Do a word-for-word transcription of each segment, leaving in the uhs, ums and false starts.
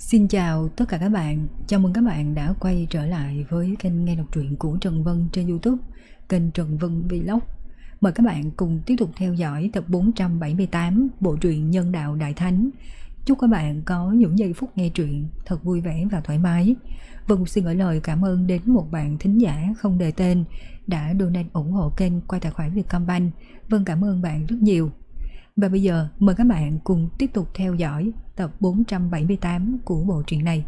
Xin chào tất cả các bạn, chào mừng các bạn đã quay trở lại với kênh nghe đọc truyện của Trần Vân trên YouTube, kênh Trần Vân Vlog. Mời các bạn cùng tiếp tục theo dõi tập bốn trăm bảy mươi tám bộ truyện Nhân Đạo Đại Thánh. Chúc các bạn có những giây phút nghe truyện thật vui vẻ và thoải mái. Vân xin gửi lời cảm ơn đến một bạn thính giả không đề tên đã donate ủng hộ kênh qua tài khoản Vietcombank. Vân cảm ơn bạn rất nhiều. Và bây giờ mời các bạn cùng tiếp tục theo dõi tập bốn trăm bảy mươi tám của bộ truyện này.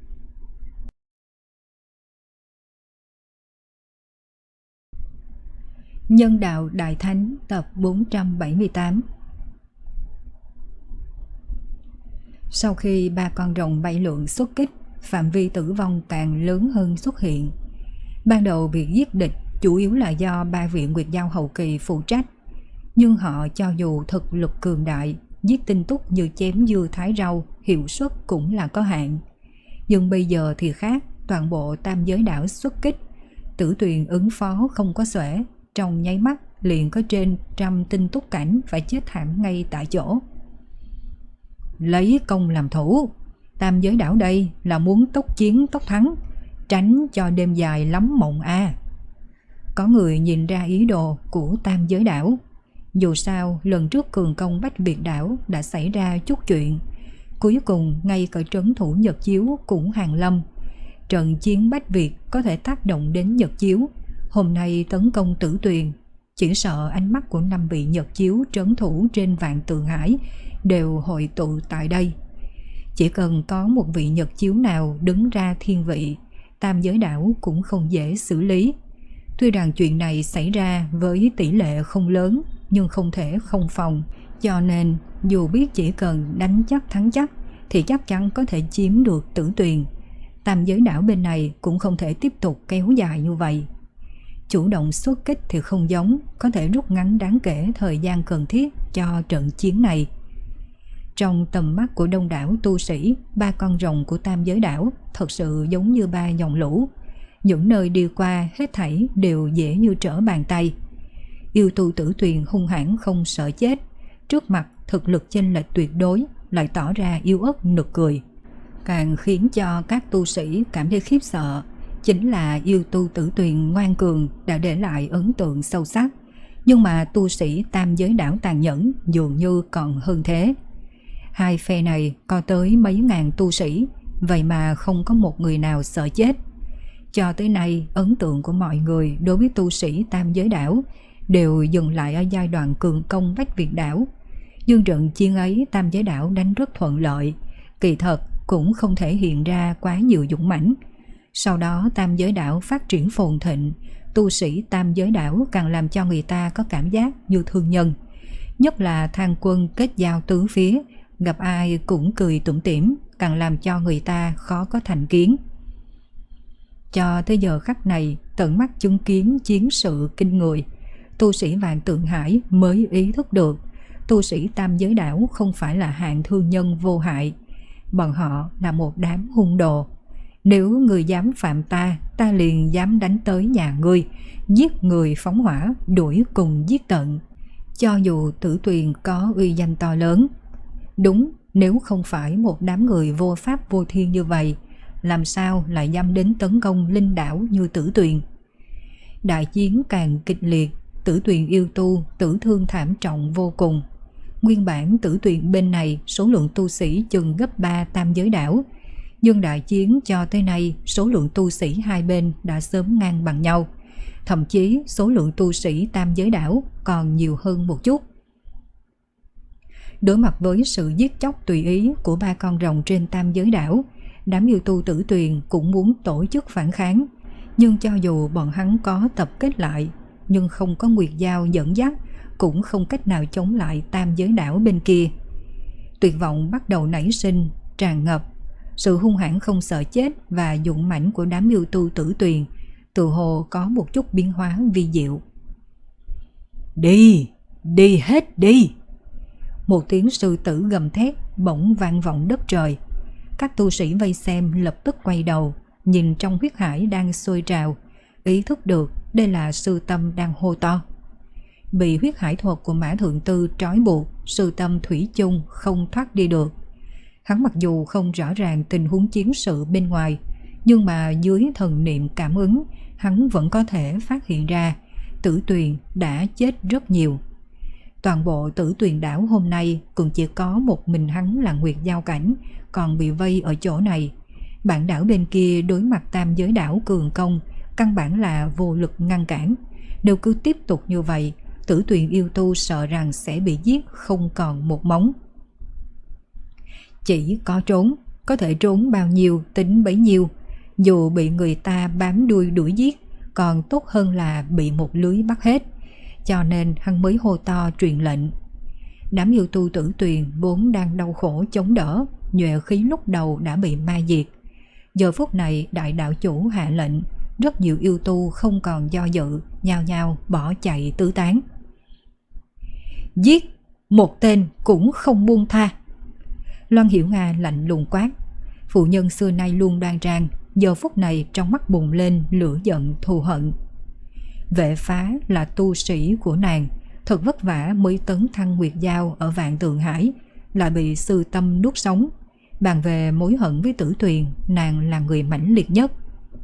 Nhân Đạo Đại Thánh tập bốn trăm bảy mươi tám. Sau khi ba con rồng bay lượn xuất kích, phạm vi tử vong càng lớn hơn xuất hiện. Ban đầu việc giết địch chủ yếu là do ba vị Nguyệt Giao hậu kỳ phụ trách, nhưng họ cho dù thực lực cường đại, giết tinh túc như chém dưa thái rau, hiệu suất cũng là có hạn. Nhưng bây giờ thì khác, toàn bộ tam giới đảo xuất kích, Tử Tuyền ứng phó không có xuể, trong nháy mắt liền có trên trăm tinh túc cảnh phải chết thảm ngay tại chỗ. Lấy công làm thủ, tam giới đảo đây là muốn tốc chiến tốc thắng, tránh cho đêm dài lắm mộng a. À. Có người nhìn ra ý đồ của tam giới đảo. Dù sao lần trước cường công Bách Việt đảo đã xảy ra chút chuyện, cuối cùng ngay cả trấn thủ Nhật Chiếu cũng hàng lâm. Trận chiến Bách Việt có thể tác động đến Nhật Chiếu. Hôm nay tấn công Tử Tuyền, chỉ sợ ánh mắt của năm vị Nhật Chiếu trấn thủ trên Vạn Tượng Hải đều hội tụ tại đây. Chỉ cần có một vị Nhật Chiếu nào đứng ra thiên vị, tam giới đảo cũng không dễ xử lý. Tuy rằng chuyện này xảy ra với tỷ lệ không lớn, nhưng không thể không phòng, cho nên dù biết chỉ cần đánh chắc thắng chắc thì chắc chắn có thể chiếm được Tử Tuyền, tam giới đảo bên này cũng không thể tiếp tục kéo dài như vậy. Chủ động xuất kích thì không giống, có thể rút ngắn đáng kể thời gian cần thiết cho trận chiến này. Trong tầm mắt của đông đảo tu sĩ, ba con rồng của tam giới đảo thật sự giống như ba dòng lũ. Những nơi đi qua hết thảy đều dễ như trở bàn tay. Yêu tu Tử Tuyền hung hãn không sợ chết, trước mặt thực lực chênh lệch tuyệt đối lại tỏ ra yếu ớt nực cười. Càng khiến cho các tu sĩ cảm thấy khiếp sợ chính là yêu tu Tử Tuyền ngoan cường đã để lại ấn tượng sâu sắc, nhưng mà tu sĩ tam giới đảo tàn nhẫn dường như còn hơn thế. Hai phe này có tới mấy ngàn tu sĩ, vậy mà không có một người nào sợ chết. Cho tới nay ấn tượng của mọi người đối với tu sĩ tam giới đảo đều dừng lại ở giai đoạn cường công Bách Việt đảo. Nhưng trận chiến ấy tam giới đảo đánh rất thuận lợi, kỳ thật cũng không thể hiện ra quá nhiều dũng mãnh. Sau đó tam giới đảo phát triển phồn thịnh, tu sĩ tam giới đảo càng làm cho người ta có cảm giác như thương nhân. Nhất là Thang Quân kết giao tứ phía, gặp ai cũng cười tủm tỉm, càng làm cho người ta khó có thành kiến. Cho tới giờ khắc này, tận mắt chứng kiến chiến sự kinh người, tu sĩ Vạn Tượng Hải mới ý thức được tu sĩ tam giới đảo không phải là hạng thương nhân vô hại, bọn họ là một đám hung đồ. Nếu người dám phạm ta, ta liền dám đánh tới nhà ngươi, giết người phóng hỏa, đuổi cùng giết tận. Cho dù Tử Tuyền có uy danh to lớn, đúng, nếu không phải một đám người vô pháp vô thiên như vậy, làm sao lại dám đến tấn công linh đảo như Tử Tuyền. Đại chiến càng kịch liệt, Tử Tuyền yêu tu tử thương thảm trọng vô cùng. Nguyên bản Tử Tuyền bên này số lượng tu sĩ chừng gấp ba tam giới đảo, nhưng đại chiến cho tới nay số lượng tu sĩ hai bên đã sớm ngang bằng nhau, thậm chí số lượng tu sĩ tam giới đảo còn nhiều hơn một chút. Đối mặt với sự giết chóc tùy ý của ba con rồng trên tam giới đảo, đám yêu tu Tử Tuyền cũng muốn tổ chức phản kháng, nhưng cho dù bọn hắn có tập kết lại, nhưng không có Nguyệt Giao dẫn dắt, cũng không cách nào chống lại tam giới đảo bên kia. Tuyệt vọng bắt đầu nảy sinh, tràn ngập. Sự hung hãn không sợ chết và dũng mãnh của đám yêu tu Tử Tuyền tự hồ có một chút biến hóa vi diệu. Đi, đi hết đi! Một tiếng sư tử gầm thét bỗng vang vọng đất trời. Các tu sĩ vây xem lập tức quay đầu, nhìn trong huyết hải đang sôi trào, ý thức được đây là Sư Tâm đang hô to. Bị huyết hải thuật của Mã Thượng Tư trói buộc, Sư Tâm thủy chung không thoát đi được. Hắn mặc dù không rõ ràng tình huống chiến sự bên ngoài, nhưng mà dưới thần niệm cảm ứng, hắn vẫn có thể phát hiện ra Tử Tuyền đã chết rất nhiều. Toàn bộ Tử Tuyền đảo hôm nay cũng chỉ có một mình hắn là Nguyệt Giao Cảnh, còn bị vây ở chỗ này. Bản đảo bên kia đối mặt tam giới đảo cường công, căn bản là vô lực ngăn cản. Nếu cứ tiếp tục như vậy, Tử Tuyền yêu tu sợ rằng sẽ bị giết không còn một móng. Chỉ có trốn, có thể trốn bao nhiêu tính bấy nhiêu. Dù bị người ta bám đuôi đuổi giết, còn tốt hơn là bị một lưới bắt hết. Cho nên hắn mới hô to truyền lệnh. Đám yêu tu Tử Tuyền vốn đang đau khổ chống đỡ, nhuệ khí lúc đầu đã bị ma diệt. Giờ phút này đại đạo chủ hạ lệnh, rất nhiều yêu tu không còn do dự, nhao nhao bỏ chạy tứ tán. Giết, một tên cũng không buông tha. Loan Hiểu Nga lạnh lùng quát. Phụ nhân xưa nay luôn đoan trang, giờ phút này trong mắt bùng lên lửa giận thù hận. Vệ Phá là tu sĩ của nàng, thật vất vả mới tấn thăng Nguyệt Giao ở Vạn Tượng Hải, lại bị sư tâm nuốt sống. Bàn về mối hận với Tử Tuyền, nàng là người mãnh liệt nhất.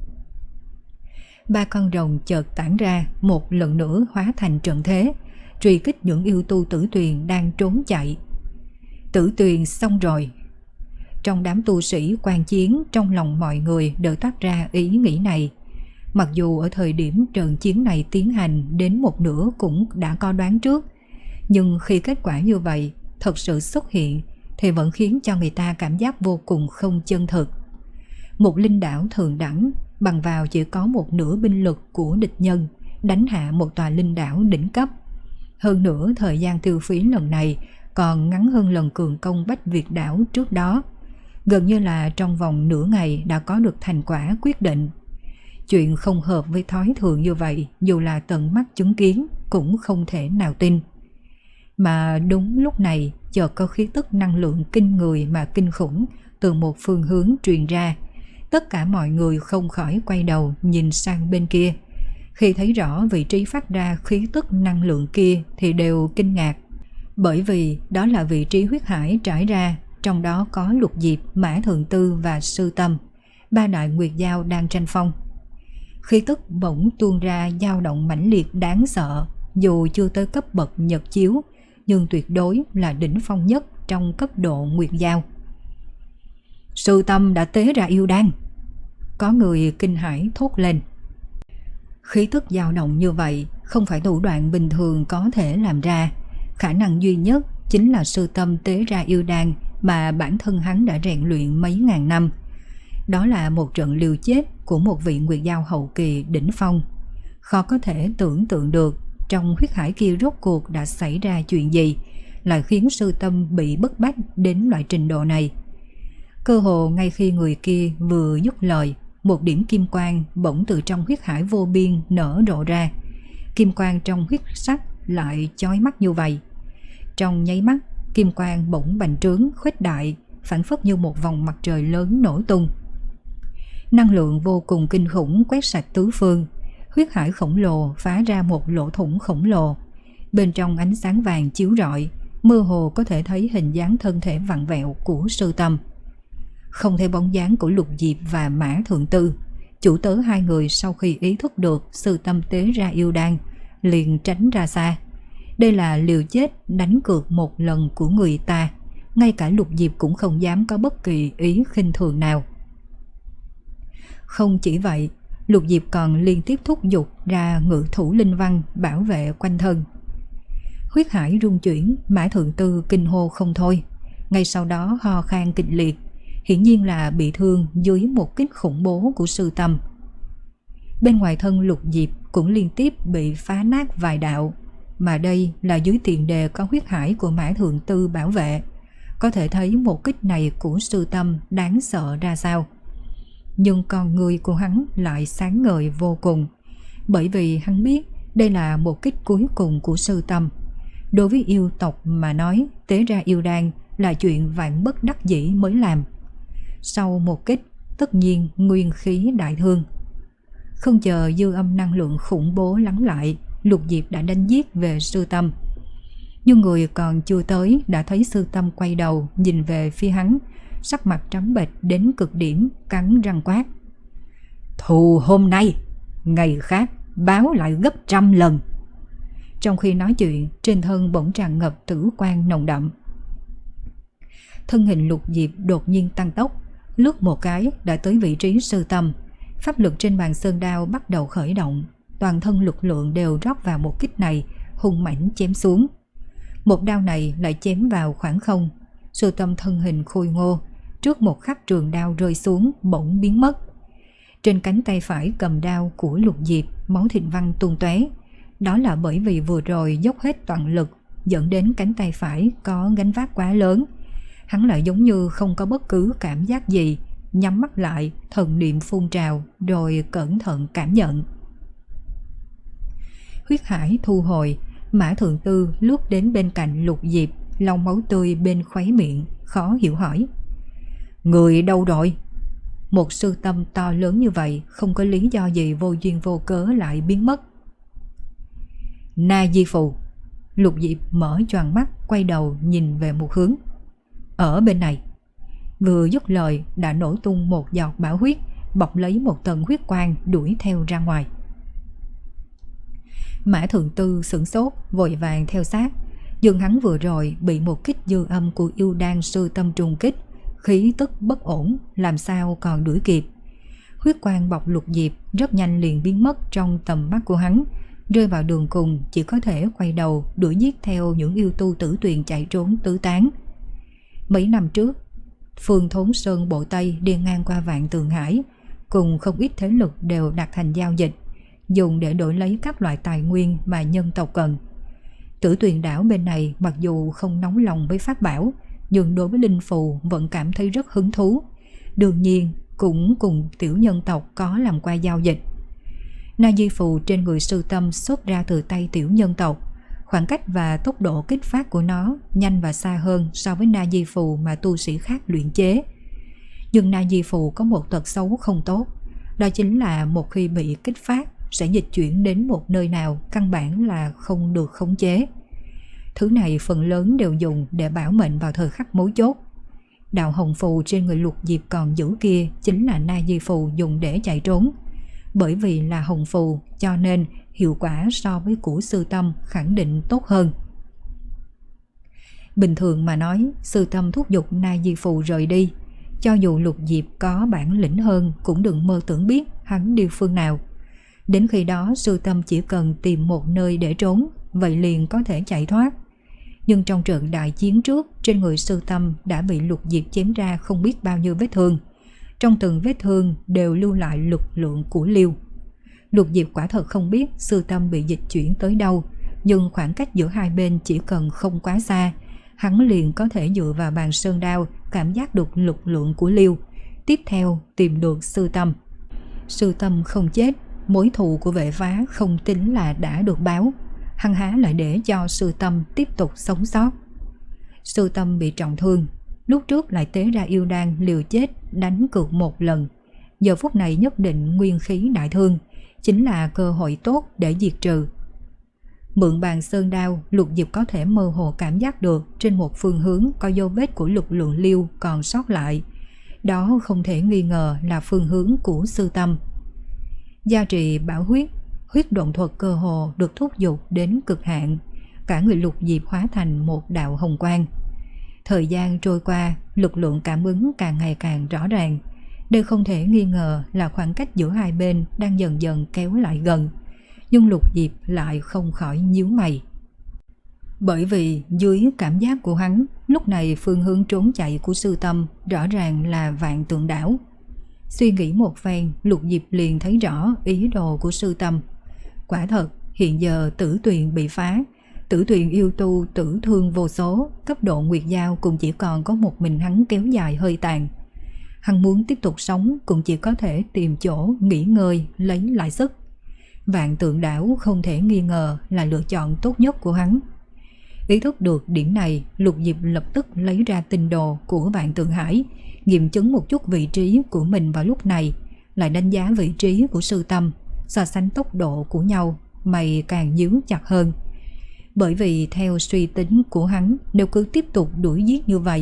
Ba con rồng chợt tản ra, một lần nữa hóa thành trận thế, truy kích những yêu tu Tử Tuyền đang trốn chạy. Tử Tuyền xong rồi. Trong đám tu sĩ quan chiến, trong lòng mọi người đều toát ra ý nghĩ này. Mặc dù ở thời điểm trận chiến này tiến hành đến một nửa cũng đã có đoán trước, nhưng khi kết quả như vậy thật sự xuất hiện thì vẫn khiến cho người ta cảm giác vô cùng không chân thực. Một linh đảo thường đẳng bằng vào chỉ có một nửa binh lực của địch nhân, đánh hạ một tòa linh đảo đỉnh cấp. Hơn nữa thời gian tiêu phí lần này còn ngắn hơn lần cường công Bách Việt đảo trước đó. Gần như là trong vòng nửa ngày đã có được thành quả quyết định. Chuyện không hợp với thói thường như vậy, dù là tận mắt chứng kiến cũng không thể nào tin. Mà đúng lúc này chợt có khí tức năng lượng kinh người mà kinh khủng từ một phương hướng truyền ra. Tất cả mọi người không khỏi quay đầu nhìn sang bên kia. Khi thấy rõ vị trí phát ra khí tức năng lượng kia thì đều kinh ngạc. Bởi vì đó là vị trí huyết hải trải ra, trong đó có Lục Diệp, Mã Thượng Tư và Sư Tâm, ba đại Nguyệt Giao đang tranh phong. Khí tức bỗng tuôn ra dao động mãnh liệt đáng sợ, dù chưa tới cấp bậc Nhật Chiếu, nhưng tuyệt đối là đỉnh phong nhất trong cấp độ Nguyệt Giao. Sư Tâm đã tế ra yêu đan. Có người kinh hãi thốt lên. Khí tức dao động như vậy không phải thủ đoạn bình thường có thể làm ra. Khả năng duy nhất chính là Sư Tâm tế ra yêu đan mà bản thân hắn đã rèn luyện mấy ngàn năm. Đó là một trận liều chết của một vị Nguyệt Giao hậu kỳ đỉnh phong. Khó có thể tưởng tượng được trong huyết hải kia rốt cuộc đã xảy ra chuyện gì, lại khiến Sư Tâm bị bức bách đến loại trình độ này. Cơ hồ ngay khi người kia vừa dứt lời, một điểm kim quang bỗng từ trong huyết hải vô biên nở rộ ra. Kim quang trong huyết sắc lại chói mắt như vậy. Trong nháy mắt, kim quang bỗng bành trướng khuếch đại, phảng phất như một vòng mặt trời lớn nổ tung. Năng lượng vô cùng kinh khủng quét sạch tứ phương. Huyết hải khổng lồ phá ra một lỗ thủng khổng lồ. Bên trong ánh sáng vàng chiếu rọi, mơ hồ có thể thấy hình dáng thân thể vặn vẹo của Sư Tâm. Không thấy bóng dáng của Lục Diệp và Mã Thượng Tư. Chủ tớ hai người sau khi ý thức được Sư Tâm tế ra yêu đan, liền tránh ra xa. Đây là liều chết đánh cược một lần của người ta. Ngay cả Lục Diệp cũng không dám có bất kỳ ý khinh thường nào. Không chỉ vậy, Lục Diệp còn liên tiếp thúc giục ra ngự thủ linh văn bảo vệ quanh thân. Huyết hải rung chuyển, Mã Thượng Tư kinh hô không thôi. Ngay sau đó ho khan kịch liệt, hiển nhiên là bị thương dưới một kích khủng bố của Sư Tâm. Bên ngoài thân Lục Diệp cũng liên tiếp bị phá nát vài đạo, mà đây là dưới tiền đề có huyết hải của Mã Thượng Tư bảo vệ. Có thể thấy một kích này của Sư Tâm đáng sợ ra sao. Nhưng con người của hắn lại sáng ngời vô cùng, bởi vì hắn biết đây là một kích cuối cùng của Sư Tâm. Đối với yêu tộc mà nói, tế ra yêu đan là chuyện vạn bất đắc dĩ mới làm. Sau một kích, tất nhiên nguyên khí đại thương. Không chờ dư âm năng lượng khủng bố lắng lại, Lục Diệp đã đánh giết về Sư Tâm. Nhưng người còn chưa tới đã thấy Sư Tâm quay đầu nhìn về phía hắn, sắc mặt trắng bệch đến cực điểm, cắn răng quát: "Thù hôm nay, ngày khác báo lại gấp trăm lần." Trong khi nói chuyện, trên thân bỗng tràn ngập tử quang nồng đậm. Thân hình Lục Diệp đột nhiên tăng tốc, lướt một cái đã tới vị trí Sư Tâm. Pháp lực trên bàn sơn đao bắt đầu khởi động, toàn thân lực lượng đều rót vào một kích này, hung mãnh chém xuống. Một đao này lại chém vào khoảng không. Sư Tâm thân hình khôi ngô, trước một khắc trường đao rơi xuống bỗng biến mất. Trên cánh tay phải cầm đao của Lục Diệp, máu thịt văng tung tóe. Đó là bởi vì vừa rồi dốc hết toàn lực, dẫn đến cánh tay phải có gánh vác quá lớn. Hắn lại giống như không có bất cứ cảm giác gì, nhắm mắt lại, thần niệm phun trào, rồi cẩn thận cảm nhận. Huyết hải thu hồi, Mã Thượng Tư lướt đến bên cạnh Lục Diệp, lau máu tươi bên khóe miệng, khó hiểu hỏi: "Người đâu rồi?" Một sư tâm to lớn như vậy, không có lý do gì vô duyên vô cớ lại biến mất. Na Di Phù. Lục Diệp mở choàng mắt, quay đầu nhìn về một hướng. "Ở bên này." Vừa dứt lời đã nổ tung một giọt bảo huyết, bọc lấy một tầng huyết quang đuổi theo ra ngoài. Mã Thượng Tư sửng sốt, vội vàng theo sát. Nhưng hắn vừa rồi bị một kích dư âm của yêu đan sư tâm trùng kích, khí tức bất ổn, làm sao còn đuổi kịp. Huyết quang bọc Lục Diệp rất nhanh liền biến mất trong tầm mắt của hắn, rơi vào đường cùng, chỉ có thể quay đầu đuổi giết theo những yêu tu tử tuyền chạy trốn tứ tán. Mấy năm trước, Phương Thốn Sơn Bộ Tây đi ngang qua Vạn Tường Hải, cùng không ít thế lực đều đặt thành giao dịch, dùng để đổi lấy các loại tài nguyên mà nhân tộc cần. Tử Tuyền đảo bên này mặc dù không nóng lòng với pháp bảo, nhưng đối với linh phù vẫn cảm thấy rất hứng thú. Đương nhiên cũng cùng tiểu nhân tộc có làm qua giao dịch. Na Di Phù trên người Sư Tâm xuất ra từ tay tiểu nhân tộc. Khoảng cách và tốc độ kích phát của nó nhanh và xa hơn so với Na Di Phù mà tu sĩ khác luyện chế. Nhưng Na Di Phù có một tật xấu không tốt, đó chính là một khi bị kích phát sẽ dịch chuyển đến một nơi nào căn bản là không được khống chế. Thứ này phần lớn đều dùng để bảo mệnh vào thời khắc mấu chốt. Đạo hồng phù trên người Lục Diệp còn giữ kia chính là Na Di Phù dùng để chạy trốn. Bởi vì là hồng phù cho nên hiệu quả so với của Sư Tâm khẳng định tốt hơn. Bình thường mà nói, Sư Tâm thúc giục Na Di Phù rời đi. Cho dù Lục Diệp có bản lĩnh hơn cũng đừng mơ tưởng biết hắn đi phương nào. Đến khi đó Sư Tâm chỉ cần tìm một nơi để trốn, vậy liền có thể chạy thoát. Nhưng trong trận đại chiến trước, trên người Sư Tâm đã bị Lục Diệp chém ra không biết bao nhiêu vết thương. Trong từng vết thương đều lưu lại lực lượng của Liêu. Lục Diệp quả thật không biết Sư Tâm bị dịch chuyển tới đâu, nhưng khoảng cách giữa hai bên chỉ cần không quá xa, hắn liền có thể dựa vào bàn sơn đao cảm giác được lực lượng của Liêu, tiếp theo tìm được Sư Tâm. Sư Tâm không chết, mối thù của Vệ Phá không tính là đã được báo, hắn há lại để cho Sư Tâm tiếp tục sống sót. Sư Tâm bị trọng thương, lúc trước lại tế ra yêu đan liều chết đánh cược một lần, giờ phút này nhất định nguyên khí đại thương, chính là cơ hội tốt để diệt trừ. Mượn bàn sơn đao, Lục Diệp có thể mơ hồ cảm giác được trên một phương hướng có dấu vết của lực lượng Liêu còn sót lại. Đó không thể nghi ngờ là phương hướng của Sư Tâm. Gia trì bảo huyết, huyết động thuật cơ hồ được thúc giục đến cực hạn, cả người Lục Diệp hóa thành một đạo hồng quang. Thời gian trôi qua, lực lượng cảm ứng càng ngày càng rõ ràng. Đây không thể nghi ngờ là khoảng cách giữa hai bên đang dần dần kéo lại gần. Nhưng Lục Diệp lại không khỏi nhíu mày. Bởi vì dưới cảm giác của hắn, lúc này phương hướng trốn chạy của Sư Tâm rõ ràng là Vạn Tượng đảo. Suy nghĩ một phen, Lục Diệp liền thấy rõ ý đồ của Sư Tâm. Quả thật, hiện giờ Tử Tuyền bị phá, Tử Tuyền yêu tu tử thương vô số, cấp độ Nguyệt Giao cũng chỉ còn có một mình hắn kéo dài hơi tàn. Hắn muốn tiếp tục sống cũng chỉ có thể tìm chỗ nghỉ ngơi, lấy lại sức. Vạn Tượng đảo không thể nghi ngờ là lựa chọn tốt nhất của hắn. Ý thức được điểm này, Lục Diệp lập tức lấy ra tinh đồ của Vạn Tượng Hải, nghiệm chứng một chút vị trí của mình vào lúc này, lại đánh giá vị trí của Sư Tâm, so sánh tốc độ của nhau, mày càng nhíu chặt hơn. Bởi vì theo suy tính của hắn, nếu cứ tiếp tục đuổi giết như vậy,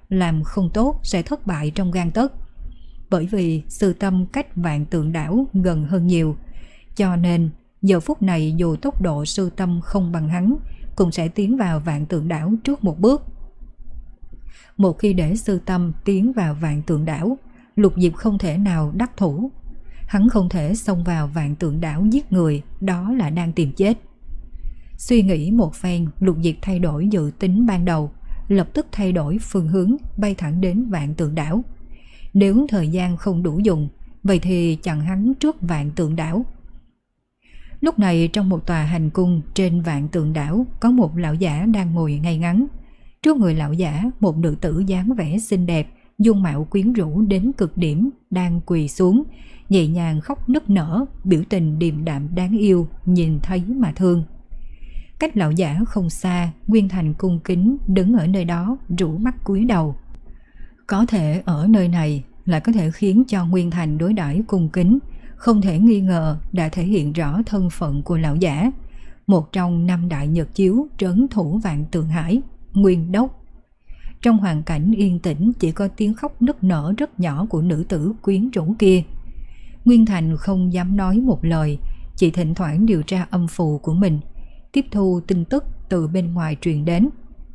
làm không tốt sẽ thất bại trong gang tấc. Bởi vì Sư Tâm cách Vạn Tượng Đảo gần hơn nhiều, cho nên giờ phút này dù tốc độ Sư Tâm không bằng hắn, cũng sẽ tiến vào Vạn Tượng Đảo trước một bước. Một khi để Sư Tâm tiến vào Vạn Tượng Đảo, Lục Diệp không thể nào đắc thủ. Hắn không thể xông vào Vạn Tượng Đảo giết người, đó là đang tìm chết. Suy nghĩ một phen, Lục Diệp thay đổi dự tính ban đầu, lập tức thay đổi phương hướng, bay thẳng đến Vạn Tượng Đảo. Nếu thời gian không đủ dùng, vậy thì chặn hắn trước Vạn Tượng Đảo. Lúc này trong một tòa hành cung trên Vạn Tượng Đảo có một lão giả đang ngồi ngay ngắn. Trước người lão giả, một nữ tử dáng vẻ xinh đẹp, dung mạo quyến rũ đến cực điểm, đang quỳ xuống, nhẹ nhàng khóc nức nở, biểu tình điềm đạm đáng yêu, nhìn thấy mà thương. Cách lão giả không xa, Nguyên Thành cung kính đứng ở nơi đó, rũ mắt cúi đầu. Có thể ở nơi này lại có thể khiến cho Nguyên Thành đối đãi cung kính, không thể nghi ngờ đã thể hiện rõ thân phận của lão giả, một trong năm đại nhật chiếu trấn thủ Vạn Tượng Hải, Nguyên Đốc. Trong hoàn cảnh yên tĩnh chỉ có tiếng khóc nức nở rất nhỏ của nữ tử quyến rũ kia. Nguyên Thành không dám nói một lời, chỉ thỉnh thoảng điều tra âm phù của mình, tiếp thu tin tức từ bên ngoài truyền đến.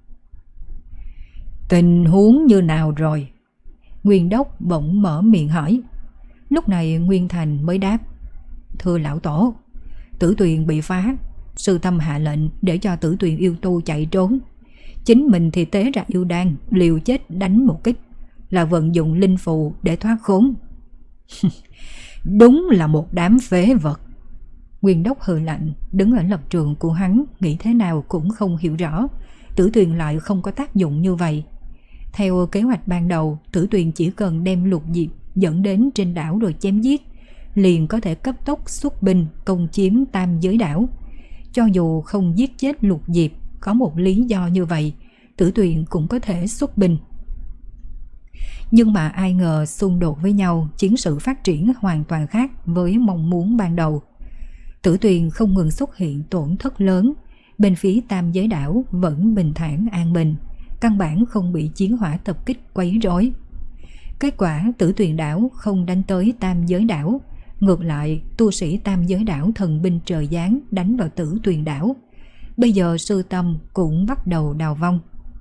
Tình huống như nào rồi? Nguyên Đốc bỗng mở miệng hỏi. Lúc này Nguyên Thành mới đáp. Thưa lão tổ, Tử Tuyền bị phá, Sư Tâm hạ lệnh để cho Tử Tuyền yêu tu chạy trốn. Chính mình thì tế ra yêu đan, liều chết đánh một kích, là vận dụng linh phù để thoát khốn. Đúng là một đám phế vật. Nguyên Đốc hừ lạnh, đứng ở lập trường của hắn, nghĩ thế nào cũng không hiểu rõ Tử Tuyền lại không có tác dụng như vậy. Theo kế hoạch ban đầu, Tử Tuyền chỉ cần đem Lục Diệp dẫn đến trên đảo rồi chém giết, liền có thể cấp tốc xuất binh công chiếm Tam Giới đảo. Cho dù không giết chết Lục Diệp, có một lý do như vậy, Tử Tuyền cũng có thể xuất binh. Nhưng mà ai ngờ xung đột với nhau, chiến sự phát triển hoàn toàn khác với mong muốn ban đầu. Tử Tuyền không ngừng xuất hiện tổn thất lớn, bên phía Tam Giới đảo vẫn bình thản an bình, căn bản không bị chiến hỏa tập kích quấy rối. Kết quả Tử Tuyền đảo không đánh tới Tam Giới đảo, ngược lại tu sĩ Tam Giới đảo thần binh trời giáng đánh vào Tử Tuyền đảo. Bây giờ Sư Tâm cũng bắt đầu đào vong.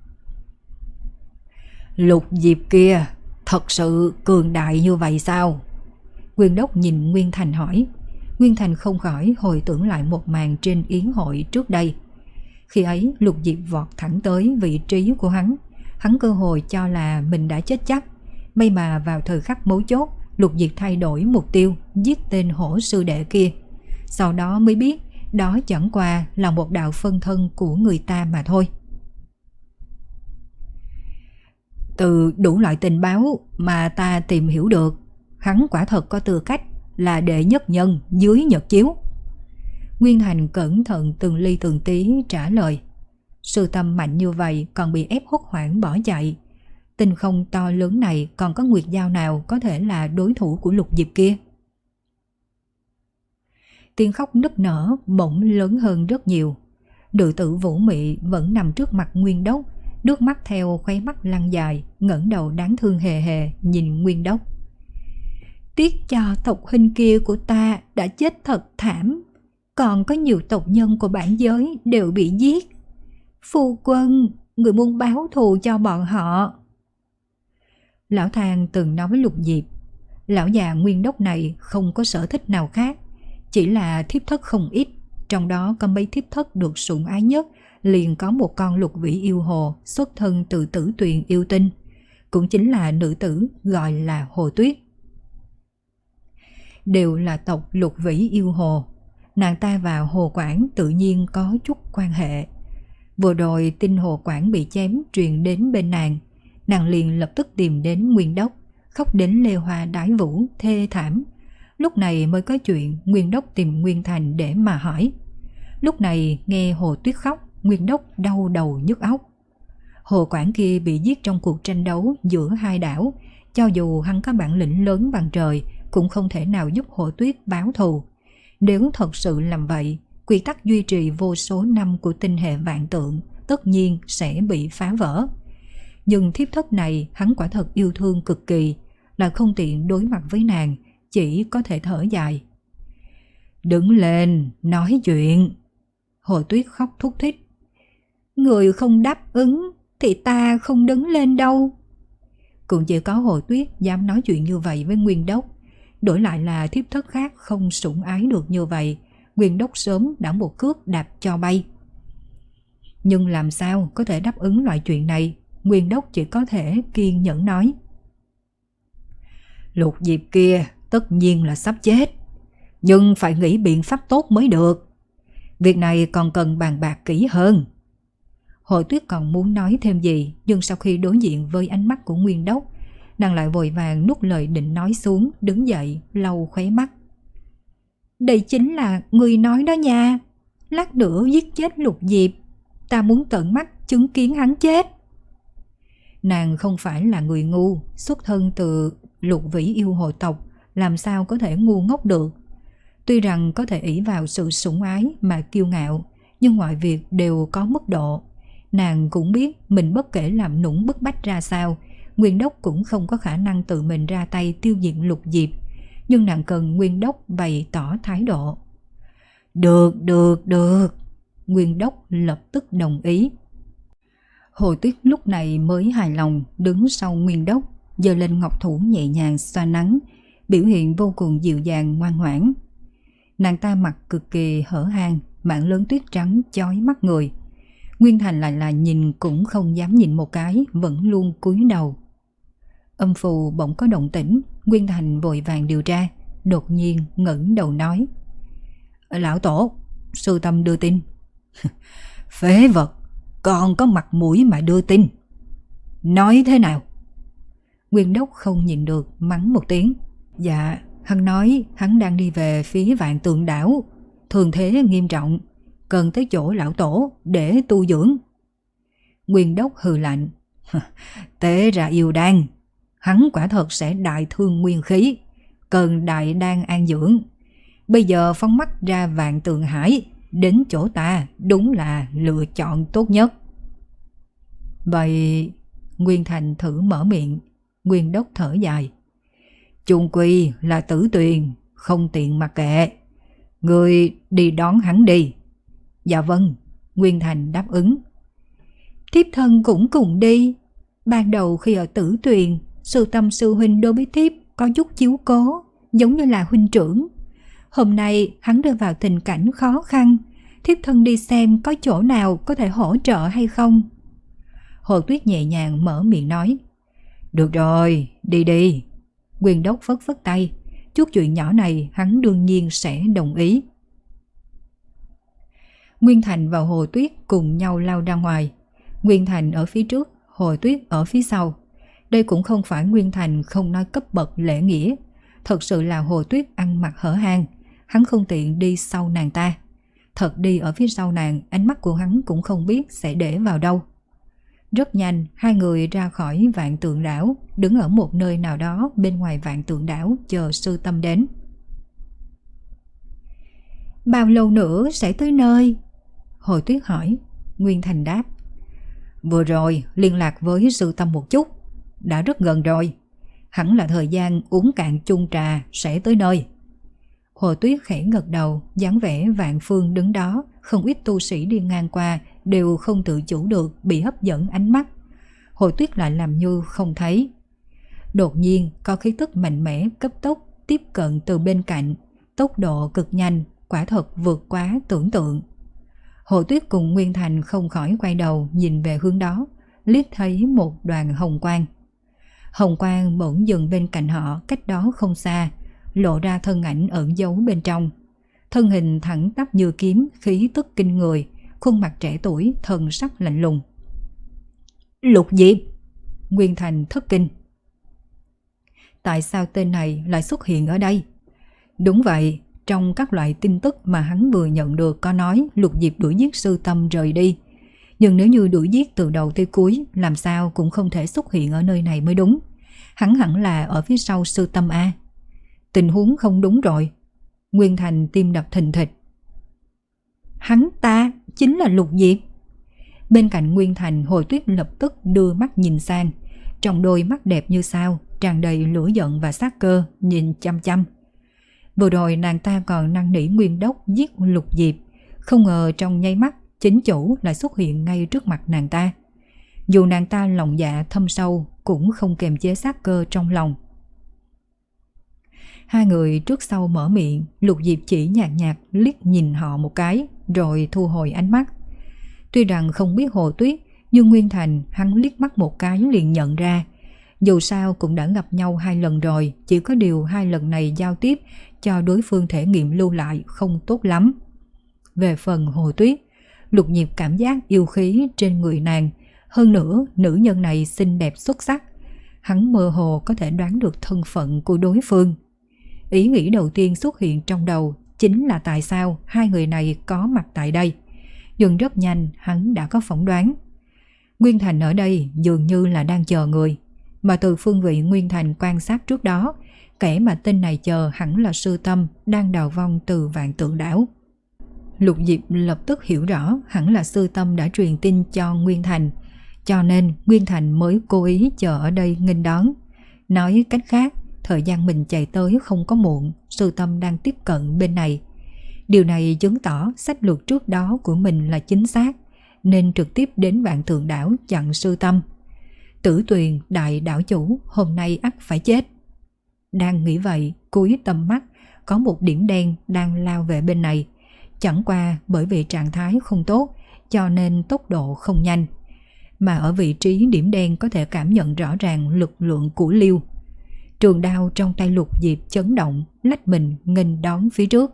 Lục Diệp kia thật sự cường đại như vậy sao? Nguyên Đốc nhìn Nguyên Thành hỏi. Nguyên Thành không khỏi hồi tưởng lại một màn trên yến hội trước đây. Khi ấy Lục Diệp vọt thẳng tới vị trí của hắn, hắn cơ hội cho là mình đã chết chắc. May mà vào thời khắc mấu chốt, Lục Diệp thay đổi mục tiêu, giết tên hổ sư đệ kia. Sau đó mới biết đó chẳng qua là một đạo phân thân của người ta mà thôi. Từ đủ loại tình báo mà ta tìm hiểu được, hắn quả thật có tư cách là đệ nhất nhân dưới nhật chiếu. Nguyên Thành cẩn thận từng ly từng tí trả lời. Sư Tâm mạnh như vậy còn bị ép hốt hoảng bỏ chạy. Tinh không to lớn này còn có nguyệt dao nào có thể là đối thủ của Lục Diệp kia? Tiếng khóc nức nở bỗng lớn hơn rất nhiều. Nữ tử Vũ Mị vẫn nằm trước mặt Nguyên Đốc, nước mắt theo khóe mắt lăn dài, ngẩng đầu đáng thương hề hề nhìn Nguyên Đốc. Tiếc cho tộc huynh kia của ta đã chết thật thảm, còn có nhiều tộc nhân của bản giới đều bị giết. Phu quân, người muốn báo thù cho bọn họ. Lão Thang từng nói với Lục Diệp, lão già Nguyên Đốc này không có sở thích nào khác, chỉ là thiếp thất không ít, trong đó có mấy thiếp thất được sủng ái nhất liền có một con lục vĩ yêu hồ xuất thân từ Tử Tuyền yêu tinh, cũng chính là nữ tử gọi là Hồ Tuyết. Đều là tộc lục vĩ yêu hồ, nàng ta và Hồ Quảng tự nhiên có chút quan hệ. Vừa rồi tin Hồ Quảng bị chém truyền đến bên nàng, nàng liền lập tức tìm đến Nguyên Đốc, khóc đến lê hoa đái vũ thê thảm. Lúc này mới có chuyện Nguyên Đốc tìm Nguyên Thành để mà hỏi. Lúc này nghe Hồ Tuyết khóc, Nguyên Đốc đau đầu nhức óc. Hồ Quảng kia bị giết trong cuộc tranh đấu giữa hai đảo, cho dù hắn có bản lĩnh lớn bằng trời cũng không thể nào giúp Hồ Tuyết báo thù. Nếu thật sự làm vậy, quy tắc duy trì vô số năm của tinh hệ vạn tượng tất nhiên sẽ bị phá vỡ. Nhưng thiếp thất này hắn quả thật yêu thương cực kỳ, là không tiện đối mặt với nàng, chỉ có thể thở dài. Đứng lên, nói chuyện. Hồ Tuyết khóc thúc thích. Người không đáp ứng thì ta không đứng lên đâu. Cũng chỉ có Hồ Tuyết dám nói chuyện như vậy với Nguyên Đốc. Đổi lại là thiếp thất khác không sủng ái được như vậy, Nguyên Đốc sớm đã một cước đạp cho bay. Nhưng làm sao có thể đáp ứng loại chuyện này? Nguyên Đốc chỉ có thể kiên nhẫn nói. Lục Diệp kia tất nhiên là sắp chết, nhưng phải nghĩ biện pháp tốt mới được. Việc này còn cần bàn bạc kỹ hơn. Hồ Tuyết còn muốn nói thêm gì, nhưng sau khi đối diện với ánh mắt của Nguyên Đốc, nàng lại vội vàng nuốt lời định nói xuống, đứng dậy lau khóe mắt. Đây chính là người nói đó nha. Lát nữa giết chết Lục Diệp, ta muốn tận mắt chứng kiến hắn chết. Nàng không phải là người ngu, xuất thân từ Lục Vĩ yêu hồ tộc, làm sao có thể ngu ngốc được. Tuy rằng có thể ỷ vào sự sủng ái mà kiêu ngạo, nhưng mọi việc đều có mức độ. Nàng cũng biết mình bất kể làm nũng bức bách ra sao, Nguyên Đốc cũng không có khả năng tự mình ra tay tiêu diệt Lục Diệp. Nhưng nàng cần Nguyên Đốc bày tỏ thái độ. Được, được, được. Nguyên Đốc lập tức đồng ý. Hồ Tuyết lúc này mới hài lòng đứng sau Nguyên Đốc, giơ lên ngọc thủ nhẹ nhàng xoa nắng, biểu hiện vô cùng dịu dàng ngoan ngoãn. Nàng ta mặt cực kỳ hở hang, mảng lớn tuyết trắng chói mắt người. Nguyên Thành lại là nhìn cũng không dám nhìn một cái, vẫn luôn cúi đầu. Âm phù bỗng có động tĩnh, Nguyên Thành vội vàng điều tra, đột nhiên ngẩng đầu nói. Lão Tổ, sư tâm đưa tin. Phế vật, còn có mặt mũi mà đưa tin. Nói thế nào? Nguyên Đốc không nhìn được, mắng một tiếng. Dạ, hắn nói hắn đang đi về phía Vạn Tượng Đảo, thường thế nghiêm trọng, cần tới chỗ lão tổ để tu dưỡng. Nguyên Đốc hừ lạnh. Tế ra yêu đan, hắn quả thật sẽ đại thương nguyên khí, cần đại đan an dưỡng. Bây giờ phóng mắt ra Vạn Tượng Hải, đến chỗ ta đúng là lựa chọn tốt nhất. Vậy Nguyên Thành thử mở miệng. Nguyên Đốc thở dài. Chung quy là Tử Tuyền, không tiện mặc kệ. Người đi đón hắn đi. Dạ vâng, Nguyên Thành đáp ứng. Thiếp thân cũng cùng đi. Ban đầu khi ở Tử Tuyền, sư tâm sư huynh đối với thiếp có chút chiếu cố, giống như là huynh trưởng. Hôm nay hắn rơi vào tình cảnh khó khăn, thiếp thân đi xem có chỗ nào có thể hỗ trợ hay không. Hồ Tuyết nhẹ nhàng mở miệng nói. Được rồi, đi đi. Nguyên Đốc phất phất tay, chút chuyện nhỏ này hắn đương nhiên sẽ đồng ý. Nguyên Thành và Hồ Tuyết cùng nhau lao ra ngoài. Nguyên Thành ở phía trước, Hồ Tuyết ở phía sau. Đây cũng không phải Nguyên Thành không nói cấp bậc lễ nghĩa, thật sự là Hồ Tuyết ăn mặc hở hang, hắn không tiện đi sau nàng ta. Thật đi ở phía sau nàng, ánh mắt của hắn cũng không biết sẽ để vào đâu. Rất nhanh, hai người ra khỏi Vạn Tượng Đảo, đứng ở một nơi nào đó bên ngoài Vạn Tượng Đảo chờ sư tâm đến. Bao lâu nữa sẽ tới nơi? Hồ Tuyết hỏi. Nguyên Thành đáp. Vừa rồi liên lạc với sư tâm một chút, đã rất gần rồi. Hẳn là thời gian uống cạn chung trà sẽ tới nơi. Hồ Tuyết khẽ gật đầu, dáng vẻ vạn phương đứng đó, không ít tu sĩ đi ngang qua đều không tự chủ được bị hấp dẫn ánh mắt. Hồ Tuyết lại làm như không thấy. Đột nhiên có khí tức mạnh mẽ cấp tốc tiếp cận từ bên cạnh, tốc độ cực nhanh, quả thật vượt quá tưởng tượng. Hồ Tuyết cùng Nguyên Thành không khỏi quay đầu nhìn về hướng đó, liếc thấy một đoàn hồng quang. Hồng quang bỗng dừng bên cạnh họ, cách đó không xa, lộ ra thân ảnh ẩn giấu bên trong. Thân hình thẳng tắp như kiếm, khí tức kinh người, khuôn mặt trẻ tuổi, thần sắc lạnh lùng. Lục Diệp! Nguyên Thành thất kinh. Tại sao tên này lại xuất hiện ở đây? Đúng vậy, trong các loại tin tức mà hắn vừa nhận được có nói Lục Diệp đuổi giết sư tâm rời đi. Nhưng nếu như đuổi giết từ đầu tới cuối, làm sao cũng không thể xuất hiện ở nơi này mới đúng. Hắn hẳn là ở phía sau sư tâm A. Tình huống không đúng rồi. Nguyên Thành tim đập thình thịch. Hắn ta chính là Lục Diệp. Bên cạnh Nguyên Thành, Hồi Tuyết lập tức đưa mắt nhìn sang. Trong đôi mắt đẹp như sao, tràn đầy lửa giận và sát cơ, nhìn chăm chăm. Vừa rồi nàng ta còn năn nỉ Nguyên Đốc giết Lục Diệp, không ngờ trong nháy mắt chính chủ lại xuất hiện ngay trước mặt nàng ta. Dù nàng ta lòng dạ thâm sâu cũng không kềm chế sát cơ trong lòng. Hai người trước sau mở miệng, Lục Diệp chỉ nhạt nhạt liếc nhìn họ một cái rồi thu hồi ánh mắt. Tuy rằng không biết Hồ Tuyết, nhưng Nguyên Thành hắn liếc mắt một cái liền nhận ra. Dù sao cũng đã gặp nhau hai lần rồi, chỉ có điều hai lần này giao tiếp cho đối phương thể nghiệm lưu lại không tốt lắm. Về phần Hồ Tuyết, Lục Diệp cảm giác yêu khí trên người nàng. Hơn nữa, nữ nhân này xinh đẹp xuất sắc. Hắn mơ hồ có thể đoán được thân phận của đối phương. Ý nghĩ đầu tiên xuất hiện trong đầu chính là tại sao hai người này có mặt tại đây. Nhưng rất nhanh hắn đã có phỏng đoán. Nguyên Thành ở đây dường như là đang chờ người. Mà từ phương vị Nguyên Thành quan sát trước đó, kẻ mà tên này chờ hẳn là Sư Tâm đang đào vong từ Vạn Tượng Đảo. Lục Diệp lập tức hiểu rõ hẳn là Sư Tâm đã truyền tin cho Nguyên Thành, cho nên Nguyên Thành mới cố ý chờ ở đây nghênh đón. Nói cách khác, thời gian mình chạy tới không có muộn, Sư Tâm đang tiếp cận bên này. Điều này chứng tỏ sách lược trước đó của mình là chính xác, nên trực tiếp đến Vạn Tượng Đảo chặn Sư Tâm. Tử Tuyền, đại đảo chủ, hôm nay ắt phải chết. Đang nghĩ vậy, cúi tầm mắt, có một điểm đen đang lao về bên này. Chẳng qua bởi vì trạng thái không tốt, cho nên tốc độ không nhanh. Mà ở vị trí điểm đen có thể cảm nhận rõ ràng lực lượng của Liêu. Trường đao trong tay Lục Diệp chấn động, lách mình nghênh đón phía trước.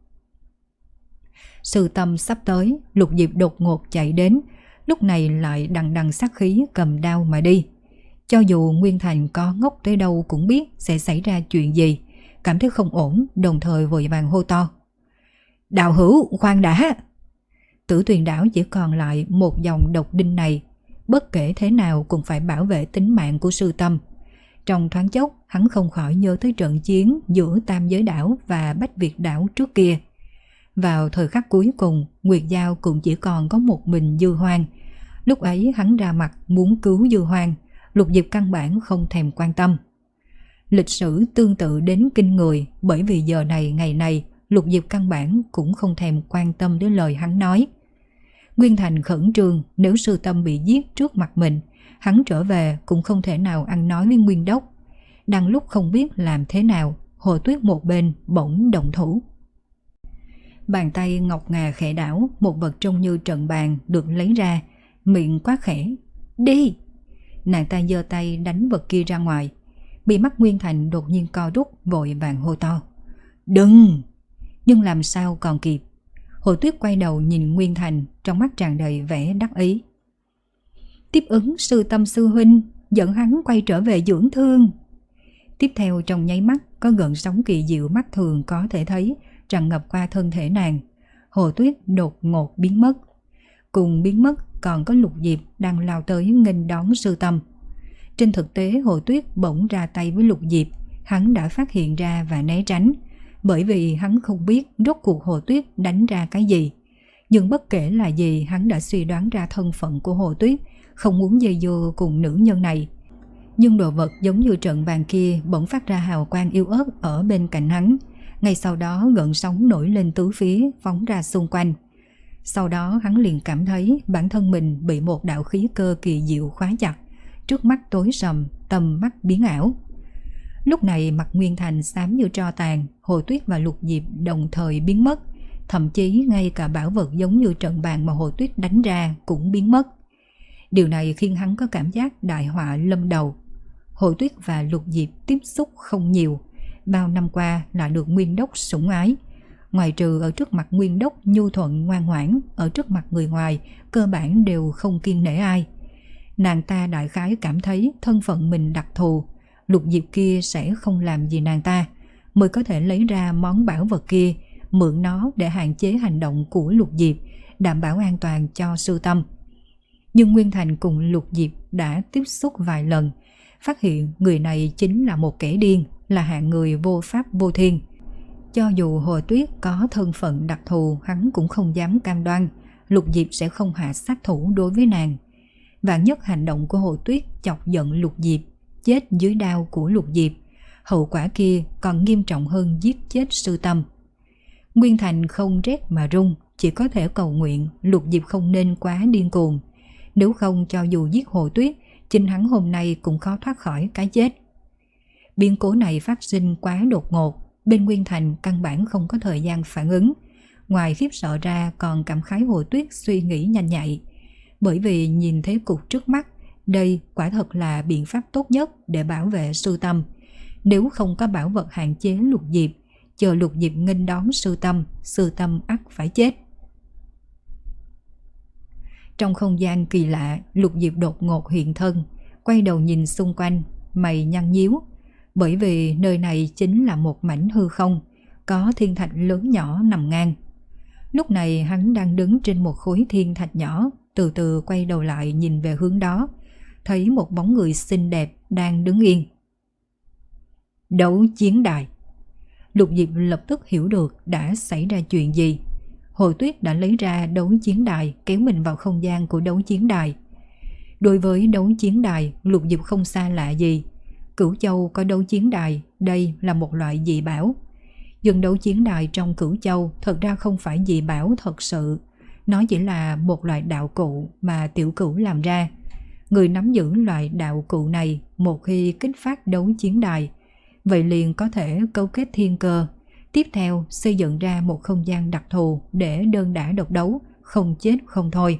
Sư Tâm sắp tới, Lục Diệp đột ngột chạy đến, lúc này lại đằng đằng sát khí cầm đao mà đi. Cho dù Nguyên Thành có ngốc tới đâu cũng biết sẽ xảy ra chuyện gì, cảm thấy không ổn, đồng thời vội vàng hô to. Đạo hữu, khoan đã! Tử Tuyền đảo chỉ còn lại một dòng độc đinh này, bất kể thế nào cũng phải bảo vệ tính mạng của Sư Tâm. Trong thoáng chốc, hắn không khỏi nhớ tới trận chiến giữa Tam Giới đảo và Bách Việt đảo trước kia. Vào thời khắc cuối cùng, Nguyệt Giao cũng chỉ còn có một mình Dư Hoang. Lúc ấy hắn ra mặt muốn cứu Dư Hoang, Lục Diệp căn bản không thèm quan tâm. Lịch sử tương tự đến kinh người, bởi vì giờ này ngày này, Lục Diệp căn bản cũng không thèm quan tâm đến lời hắn nói. Nguyên Thành khẩn trương, nếu Sư Tâm bị giết trước mặt mình, hắn trở về cũng không thể nào ăn nói với Nguyên Đốc. Đang lúc không biết làm thế nào, Hồ Tuyết một bên bỗng động thủ. Bàn tay ngọc ngà khẽ đảo, một vật trông như trận bàn được lấy ra, miệng quát khẽ. Đi! Nàng ta giơ tay đánh vật kia ra ngoài. Bị mắt Nguyên Thành đột nhiên co rút, vội vàng hô to. Đừng! Nhưng làm sao còn kịp. Hồ Tuyết quay đầu nhìn Nguyên Thành, trong mắt tràn đầy vẻ đắc ý. Tiếp ứng Sư Tâm sư huynh, dẫn hắn quay trở về dưỡng thương. Tiếp theo trong nháy mắt, có gợn sóng kỳ diệu mắt thường có thể thấy tràn ngập qua thân thể nàng. Hồ Tuyết đột ngột biến mất. Cùng biến mất còn có Lục Diệp đang lao tới nghênh đón Sư Tâm. Trên thực tế Hồ Tuyết bỗng ra tay với Lục Diệp, hắn đã phát hiện ra và né tránh, bởi vì hắn không biết rốt cuộc Hồ Tuyết đánh ra cái gì. Nhưng bất kể là gì, hắn đã suy đoán ra thân phận của Hồ Tuyết, không muốn dây dưa cùng nữ nhân này. Nhưng đồ vật giống như trận bàn kia bỗng phát ra hào quang yếu ớt ở bên cạnh hắn. Ngay sau đó gợn sóng nổi lên tứ phía, phóng ra xung quanh. Sau đó hắn liền cảm thấy bản thân mình bị một đạo khí cơ kỳ diệu khóa chặt, trước mắt tối sầm, tầm mắt biến ảo. Lúc này mặt Nguyên Thành xám như tro tàn, Hồ Tuyết và Lục Diệp đồng thời biến mất. Thậm chí ngay cả bảo vật giống như trận bàn mà Hồ Tuyết đánh ra cũng biến mất. Điều này khiến hắn có cảm giác đại họa lâm đầu. Hồ Tuyết và Lục Diệp tiếp xúc không nhiều, bao năm qua là được Nguyên Đốc sủng ái. Ngoài trừ ở trước mặt Nguyên Đốc nhu thuận ngoan ngoãn, ở trước mặt người ngoài cơ bản đều không kiêng nể ai. Nàng ta đại khái cảm thấy thân phận mình đặc thù, Lục Diệp kia sẽ không làm gì nàng ta, mới có thể lấy ra món bảo vật kia, mượn nó để hạn chế hành động của Lục Diệp, đảm bảo an toàn cho Sư Tâm. Nhưng Nguyên Thành cùng Lục Diệp đã tiếp xúc vài lần, phát hiện người này chính là một kẻ điên, là hạng người vô pháp vô thiên. Cho dù Hồ Tuyết có thân phận đặc thù, hắn cũng không dám cam đoan, Lục Diệp sẽ không hạ sát thủ đối với nàng. Vạn nhất hành động của Hồ Tuyết chọc giận Lục Diệp, chết dưới đao của Lục Diệp, hậu quả kia còn nghiêm trọng hơn giết chết Sư Tâm. Nguyên Thành không rét mà run, chỉ có thể cầu nguyện Lục Diệp không nên quá điên cuồng. Nếu không, cho dù giết Hồ Tuyết, chính hắn hôm nay cũng khó thoát khỏi cái chết. Biến cố này phát sinh quá đột ngột, bên Nguyên Thành căn bản không có thời gian phản ứng. Ngoài khiếp sợ ra còn cảm khái Hồ Tuyết suy nghĩ nhanh nhạy. Bởi vì nhìn thế cục trước mắt, đây quả thật là biện pháp tốt nhất để bảo vệ Sư Tâm. Nếu không có bảo vật hạn chế Lục Diệp, chờ Lục Diệp nghênh đón Sư Tâm, Sư Tâm ắt phải chết. Trong không gian kỳ lạ, Lục Diệp đột ngột hiện thân, quay đầu nhìn xung quanh, mày nhăn nhíu. Bởi vì nơi này chính là một mảnh hư không, có thiên thạch lớn nhỏ nằm ngang. Lúc này hắn đang đứng trên một khối thiên thạch nhỏ, từ từ quay đầu lại nhìn về hướng đó, thấy một bóng người xinh đẹp đang đứng yên. Đấu chiến đài. Lục Diệp lập tức hiểu được đã xảy ra chuyện gì. Hồ Tuyết đã lấy ra đấu chiến đài, kéo mình vào không gian của đấu chiến đài. Đối với đấu chiến đài, Lục Diệp không xa lạ gì. Cửu Châu có đấu chiến đài, đây là một loại dị bảo. Nhưng đấu chiến đài trong Cửu Châu thật ra không phải dị bảo thật sự. Nó chỉ là một loại đạo cụ mà tiểu cửu làm ra. Người nắm giữ loại đạo cụ này một khi kích phát đấu chiến đài, vậy liền có thể câu kết thiên cơ. Tiếp theo xây dựng ra một không gian đặc thù để đơn đả độc đấu, không chết không thôi.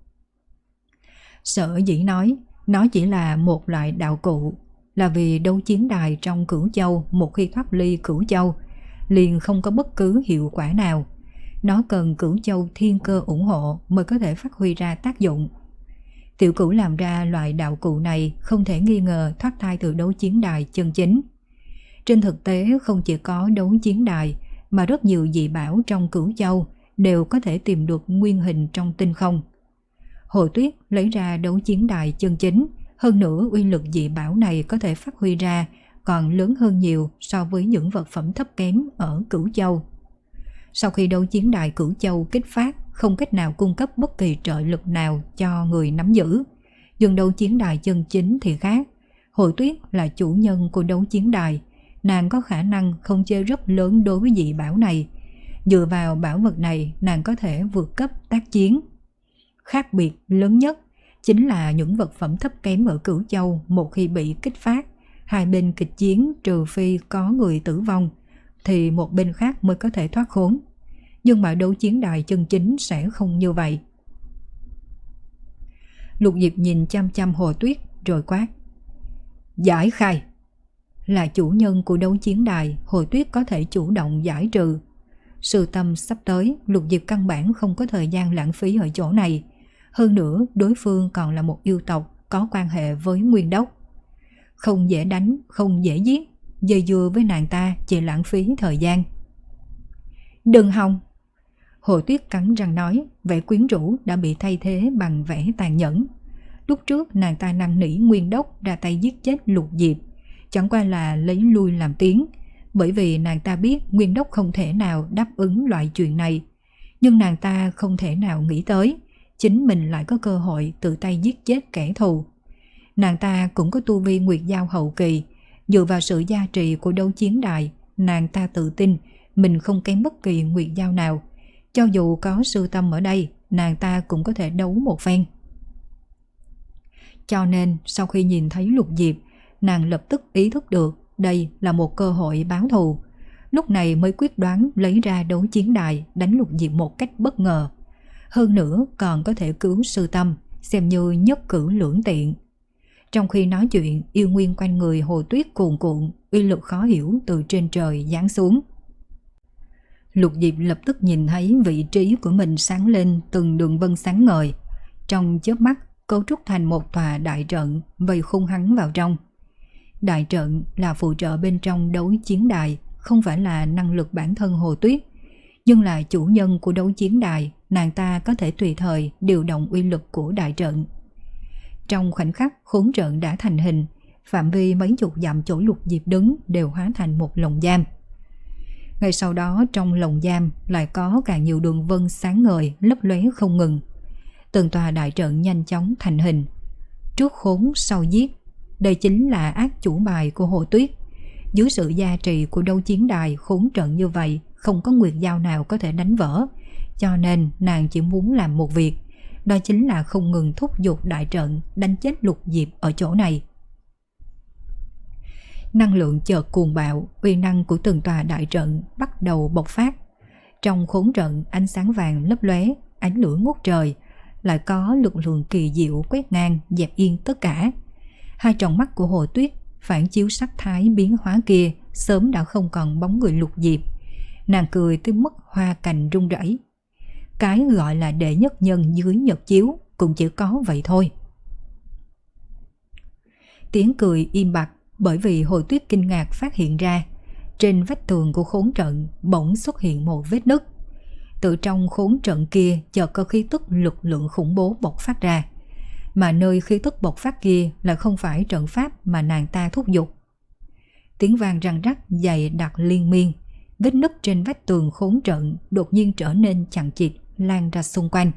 Sở dĩ nói nó chỉ là một loại đạo cụ là vì đấu chiến đài trong Cửu Châu một khi thoát ly Cửu Châu liền không có bất cứ hiệu quả nào. Nó cần Cửu Châu thiên cơ ủng hộ mới có thể phát huy ra tác dụng. Tiểu cửu làm ra loại đạo cụ này không thể nghi ngờ thoát thai từ đấu chiến đài chân chính. Trên thực tế không chỉ có đấu chiến đài mà rất nhiều dị bảo trong Cửu Châu đều có thể tìm được nguyên hình trong tinh không. Hồ Tuyết lấy ra đấu chiến đài chân chính, hơn nữa uy lực dị bảo này có thể phát huy ra còn lớn hơn nhiều so với những vật phẩm thấp kém ở Cửu Châu. Sau khi đấu chiến đài Cửu Châu kích phát, không cách nào cung cấp bất kỳ trợ lực nào cho người nắm giữ. Nhưng đấu chiến đài chân chính thì khác. Hồ Tuyết là chủ nhân của đấu chiến đài, nàng có khả năng khống chế rất lớn đối với dị bảo này. Dựa vào bảo vật này, nàng có thể vượt cấp tác chiến. Khác biệt lớn nhất chính là những vật phẩm thấp kém ở Cửu Châu một khi bị kích phát, hai bên kịch chiến trừ phi có người tử vong, thì một bên khác mới có thể thoát khốn. Nhưng mà đấu chiến đài chân chính sẽ không như vậy. Lục Diệp nhìn chăm chăm Hồ Tuyết rồi quát: Giải khai! Là chủ nhân của đấu chiến đài, Hồ Tuyết có thể chủ động giải trừ. Sư Tâm sắp tới, Lục Diệp căn bản không có thời gian lãng phí ở chỗ này. Hơn nữa đối phương còn là một yêu tộc có quan hệ với Nguyên Đốc. Không dễ đánh, không dễ giết, dây dưa với nàng ta chỉ lãng phí thời gian. Đừng hòng! Hồ Tuyết cắn răng nói, vẻ quyến rũ đã bị thay thế bằng vẻ tàn nhẫn. Lúc trước nàng ta năn nỉ Nguyên Đốc ra tay giết chết Lục Diệp, chẳng qua là lấy lui làm tiếng, bởi vì nàng ta biết Nguyên Đốc không thể nào đáp ứng loại chuyện này. Nhưng nàng ta không thể nào nghĩ tới chính mình lại có cơ hội tự tay giết chết kẻ thù. Nàng ta cũng có tu vi Nguyệt Giao hậu kỳ, dựa vào sự gia trì của đấu chiến đài, nàng ta tự tin mình không kém bất kỳ Nguyệt Giao nào. Cho dù có Sư Tâm ở đây, nàng ta cũng có thể đấu một phen. Cho nên sau khi nhìn thấy Lục Diệp, nàng lập tức ý thức được đây là một cơ hội báo thù. Lúc này mới quyết đoán lấy ra đấu chiến đài đánh Lục Diệp một cách bất ngờ. Hơn nữa còn có thể cứu Sư Tâm, xem như nhất cử lưỡng tiện. Trong khi nói chuyện, yêu nguyên quanh người Hồ Tuyết cuồn cuộn, uy lực khó hiểu từ trên trời giáng xuống. Lục Diệp lập tức nhìn thấy vị trí của mình sáng lên từng đường vân sáng ngời. Trong chớp mắt cấu trúc thành một tòa đại trận vây khung hắn vào trong. Đại trận là phụ trợ bên trong đấu chiến đài, không phải là năng lực bản thân Hồ Tuyết, nhưng là chủ nhân của đấu chiến đài, nàng ta có thể tùy thời điều động uy lực của đại trận. Trong khoảnh khắc khốn trận đã thành hình, phạm vi mấy chục dặm chỗ Lục Diệp đứng đều hóa thành một lồng giam. Ngay sau đó trong lồng giam lại có càng nhiều đường vân sáng ngời lấp lóe không ngừng. Từng tòa đại trận nhanh chóng thành hình. Trước khốn sau giết, đây chính là ác chủ bài của Hồ Tuyết. Dưới sự gia trì của đấu chiến đài khốn trận như vậy, không có nguyệt dao nào có thể đánh vỡ. Cho nên nàng chỉ muốn làm một việc, đó chính là không ngừng thúc giục đại trận đánh chết Lục Diệp ở chỗ này. Năng lượng chợt cuồng bạo, uy năng của từng tòa đại trận bắt đầu bộc phát. Trong khốn trận ánh sáng vàng lấp lóe, ánh lửa ngút trời, lại có lực lượng kỳ diệu quét ngang dẹp yên tất cả. Hai tròng mắt của Hồ Tuyết phản chiếu sắc thái biến hóa kia sớm đã không còn bóng người Lục Diệp. Nàng cười tới mức hoa cành rung rẩy. Cái gọi là đệ nhất nhân dưới nhật chiếu cũng chỉ có vậy thôi. Tiếng cười im bặt bởi vì Hồ Tuyết kinh ngạc phát hiện ra trên vách tường của khốn trận bỗng xuất hiện một vết nứt. Từ trong khốn trận kia chợt có khí tức lực lượng khủng bố bộc phát ra, mà nơi khí tức bộc phát kia là không phải trận pháp mà nàng ta thúc giục. Tiếng vang răng rắc dày đặc liên miên, vết nứt trên vách tường khốn trận đột nhiên trở nên chằng chịt lan ra xung quanh.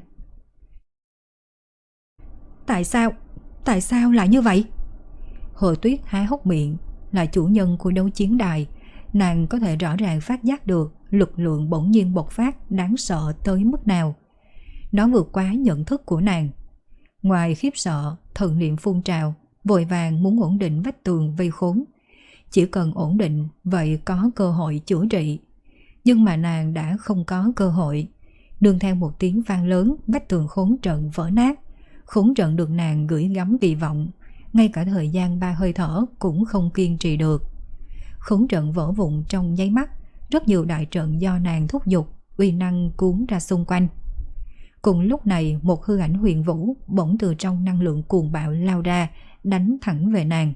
Tại sao? Tại sao lại như vậy? Hồ Tuyết há hốc miệng, là chủ nhân của đấu chiến đài, nàng có thể rõ ràng phát giác được lực lượng bỗng nhiên bộc phát đáng sợ tới mức nào. Nó vượt quá nhận thức của nàng. Ngoài khiếp sợ, thần niệm phun trào, vội vàng muốn ổn định vách tường vây khốn. Chỉ cần ổn định, vậy có cơ hội chữa trị. Nhưng mà nàng đã không có cơ hội. Đương theo một tiếng vang lớn, vách tường khốn trận vỡ nát. Khốn trận được nàng gửi gắm kỳ vọng, ngay cả thời gian ba hơi thở cũng không kiên trì được. Khốn trận vỡ vụn trong nháy mắt, rất nhiều đại trận do nàng thúc giục, uy năng cuốn ra xung quanh. Cùng lúc này, một hư ảnh huyền vũ bỗng từ trong năng lượng cuồng bạo lao ra, đánh thẳng về nàng.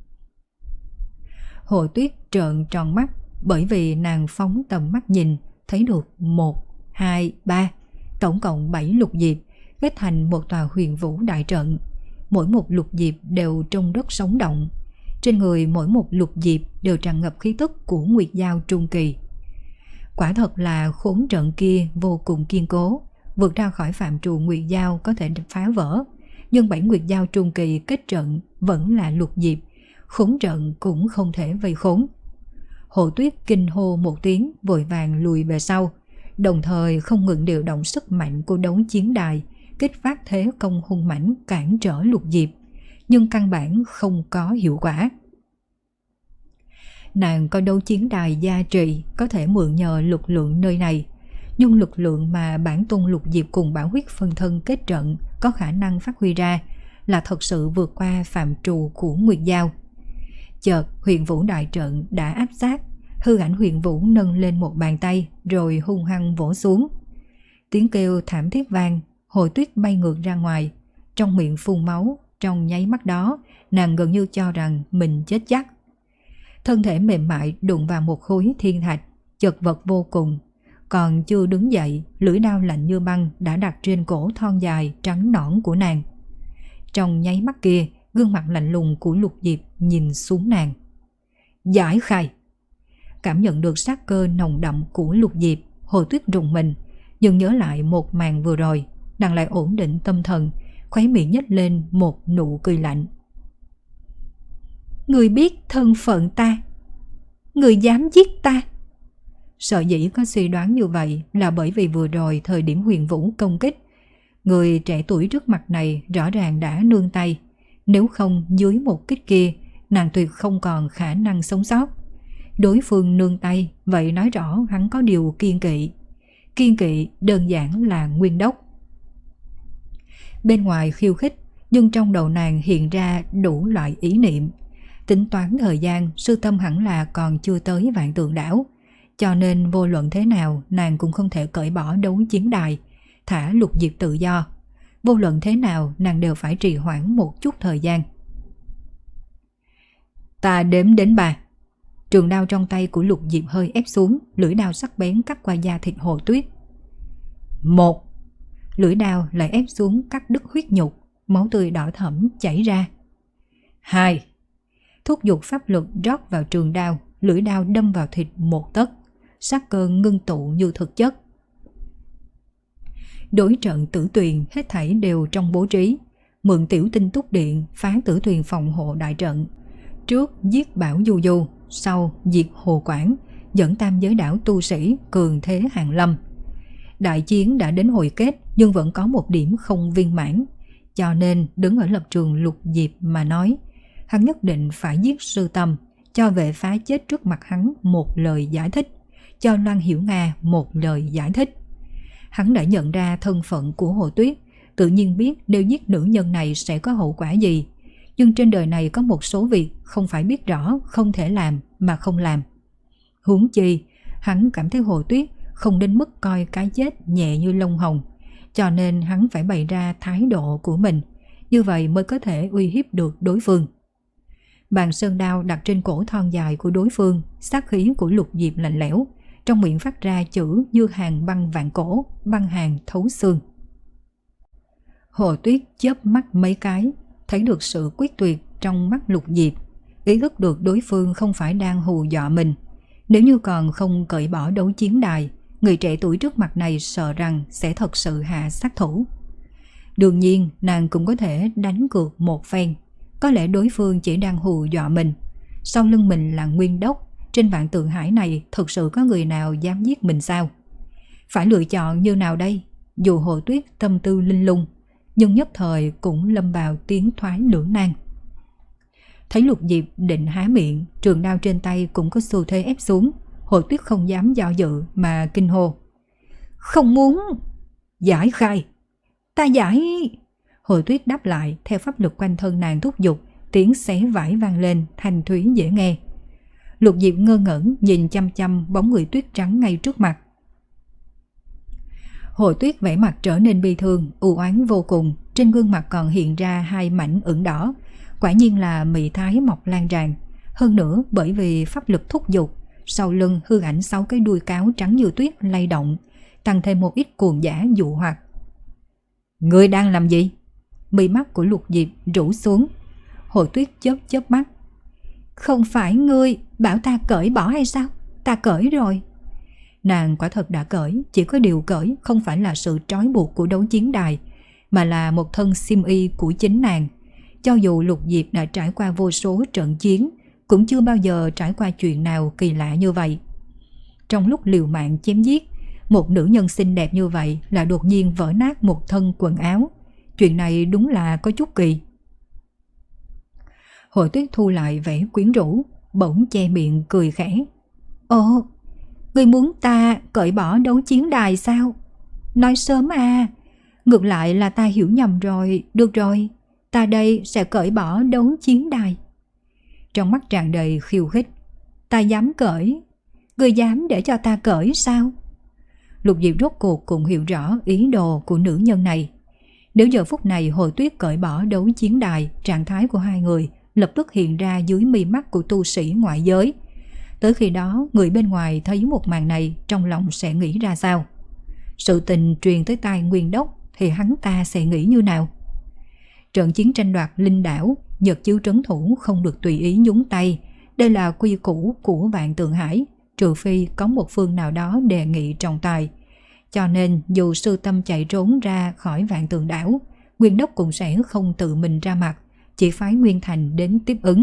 Hồ Tuyết trợn tròn mắt, bởi vì nàng phóng tầm mắt nhìn, thấy được một, hai, ba, tổng cộng bảy lục diệp, kết thành một tòa huyền vũ đại trận. Mỗi một lục diệp đều trông rất sống động. Trên người mỗi một lục diệp đều tràn ngập khí tức của nguyệt dao trung kỳ. Quả thật là khốn trận kia vô cùng kiên cố, vượt ra khỏi phạm trù nguyệt dao có thể phá vỡ. Nhưng bảy nguyệt dao trung kỳ kết trận vẫn là lục diệp, khốn trận cũng không thể vây khốn. Hồ Tuyết kinh hô một tiếng, vội vàng lùi về sau, đồng thời không ngừng điều động sức mạnh của đấu chiến đài, kích phát thế công hung mãnh cản trở lục diệp, nhưng căn bản không có hiệu quả. Nàng có đấu chiến đài gia trì, có thể mượn nhờ lực lượng nơi này, nhưng lực lượng mà bản tôn lục diệp cùng bảo huyết phân thân kết trận có khả năng phát huy ra là thật sự vượt qua phạm trù của nguyệt dao. Chợt huyền vũ đại trận đã áp sát, hư ảnh huyền vũ nâng lên một bàn tay rồi hung hăng vỗ xuống. Tiếng kêu thảm thiết vang, Hồ Tuyết bay ngược ra ngoài, trong miệng phun máu. Trong nháy mắt đó, nàng gần như cho rằng mình chết chắc. Thân thể mềm mại đụng vào một khối thiên thạch, chật vật vô cùng. Còn chưa đứng dậy, lưỡi đao lạnh như băng đã đặt trên cổ thon dài trắng nõn của nàng. Trong nháy mắt kia, gương mặt lạnh lùng của Lục Diệp nhìn xuống nàng. Giải khai! Cảm nhận được sát cơ nồng đậm của Lục Diệp, Hồ Tuyết rùng mình, nhưng nhớ lại một màn vừa rồi, nàng lại ổn định tâm thần, khóe miệng nhếch lên một nụ cười lạnh. Người biết thân phận ta, người dám giết ta. Sở dĩ có suy đoán như vậy là bởi vì vừa rồi thời điểm huyền vũ công kích, người trẻ tuổi trước mặt này rõ ràng đã nương tay. Nếu không dưới một kích kia, nàng tuyệt không còn khả năng sống sót. Đối phương nương tay, vậy nói rõ hắn có điều kiên kỵ. Kiên kỵ đơn giản là nguyên đốc. Bên ngoài khiêu khích, nhưng trong đầu nàng hiện ra đủ loại ý niệm. Tính toán thời gian, sư tâm hẳn là còn chưa tới Vạn Tượng Đảo, cho nên vô luận thế nào nàng cũng không thể cởi bỏ đấu chiến đài, thả Lục Diệp tự do. Vô luận thế nào nàng đều phải trì hoãn một chút thời gian. Ta đếm đến ba. Trường đao trong tay của Lục Diệp hơi ép xuống, lưỡi đao sắc bén cắt qua da thịt Hồ Tuyết. Một. Lưỡi đao lại ép xuống cắt đứt huyết nhục, máu tươi đỏ thẫm chảy ra. Hai. Thúc giục pháp lực rót vào trường đao, lưỡi đao đâm vào thịt một tấc. sát cơ ngưng tụ như thực chất. Đối trận Tử Tuyền hết thảy đều trong bố trí, mượn tiểu tinh túc điện phá Tử Tuyền phòng hộ đại trận. Trước giết Bảo Du Du, sau diệt Hồ Quảng, dẫn tam giới đảo tu sĩ cường thế hàng lâm. Đại chiến đã đến hồi kết nhưng vẫn có một điểm không viên mãn, cho nên đứng ở lập trường Lục Diệp mà nói, hắn nhất định phải giết Sư Tâm, cho vệ phá chết trước mặt hắn một lời giải thích, cho Loan Hiểu Nga một lời giải thích. Hắn đã nhận ra thân phận của Hồ Tuyết, tự nhiên biết nếu giết nữ nhân này sẽ có hậu quả gì. Nhưng trên đời này có một số việc không phải biết rõ không thể làm mà không làm. Huống chi, hắn cảm thấy Hồ Tuyết không đến mức coi cái chết nhẹ như lông hồng, cho nên hắn phải bày ra thái độ của mình, như vậy mới có thể uy hiếp được đối phương. Bàn sơn đao đặt trên cổ thon dài của đối phương, sát khí của Lục Diệp lạnh lẽo, trong miệng phát ra chữ như hàng băng vạn cổ, băng hàng thấu xương. Hồ Tuyết chớp mắt mấy cái, thấy được sự quyết tuyệt trong mắt Lục Diệp, ý thức được đối phương không phải đang hù dọa mình. Nếu như còn không cởi bỏ đấu chiến đài, người trẻ tuổi trước mặt này sợ rằng sẽ thật sự hạ sát thủ. Đương nhiên nàng cũng có thể đánh cược một phen, có lẽ đối phương chỉ đang hù dọa mình. Sau lưng mình là Nguyên Đốc, trên vạn tượng hải này thực sự có người nào dám giết mình sao? Phải lựa chọn như nào đây? Dù Hồ Tuyết tâm tư linh lung, nhưng nhất thời cũng lâm vào tiến thoái lưỡng nan. Thấy Lục Diệp định há miệng, trường đao trên tay cũng có xu thế ép xuống. Hồ Tuyết không dám do dự mà kinh hô: "Không muốn!" "Giải khai!" "Ta giải!" Hồ Tuyết đáp lại theo pháp lực quanh thân nàng thúc giục, tiếng xé vải vang lên thanh thúy dễ nghe. Lục Diệp ngơ ngẩn nhìn chăm chăm bóng người tuyết trắng ngay trước mặt. Hồ Tuyết vẻ mặt trở nên bi thương, u oán vô cùng, trên gương mặt còn hiện ra hai mảnh ửng đỏ, quả nhiên là mị thái mọc lan tràn. Hơn nữa bởi vì pháp lực thúc giục, sau lưng hư ảnh sáu cái đuôi cáo trắng như tuyết lay động, tăng thêm một ít cuồng dã dụ hoặc. "Ngươi đang làm gì?" Mí mắt của Lục Diệp rũ xuống. Hồ Tuyết chớp chớp mắt. "Không phải ngươi bảo ta cởi bỏ hay sao? Ta cởi rồi." Nàng quả thật đã cởi, chỉ có điều cởi không phải là sự trói buộc của đấu chiến đài, mà là một thân xiêm y của chính nàng. Cho dù Lục Diệp đã trải qua vô số trận chiến, cũng chưa bao giờ trải qua chuyện nào kỳ lạ như vậy. Trong lúc liều mạng chém giết, một nữ nhân xinh đẹp như vậy là đột nhiên vỡ nát một thân quần áo. Chuyện này đúng là có chút kỳ. Hồ Tuyết thu lại vẻ quyến rũ, bỗng che miệng cười khẽ. "Ồ, ngươi muốn ta cởi bỏ đấu chiến đài sao? Nói sớm à, ngược lại là ta hiểu nhầm rồi. Được rồi, ta đây sẽ cởi bỏ đấu chiến đài." Trong mắt tràn đầy khiêu khích. "Ta dám cởi? Ngươi dám để cho ta cởi sao?" Lục Diệp rốt cuộc cũng hiểu rõ ý đồ của nữ nhân này. Nếu giờ phút này Hồ Tuyết cởi bỏ đấu chiến đài, trạng thái của hai người lập tức hiện ra dưới mi mắt của tu sĩ ngoại giới. Tới khi đó, người bên ngoài thấy một màn này trong lòng sẽ nghĩ ra sao? Sự tình truyền tới tai Nguyên Đốc thì hắn ta sẽ nghĩ như nào? Trận chiến tranh đoạt linh đảo, Nhật Chiếu trấn thủ không được tùy ý nhúng tay. Đây là quy củ của Vạn Tượng Hải, trừ phi có một phương nào đó đề nghị trọng tài. Cho nên dù Sư Tâm chạy trốn ra khỏi Vạn Tượng đảo, Nguyên Đốc cũng sẽ không tự mình ra mặt, chỉ phái Nguyên Thành đến tiếp ứng.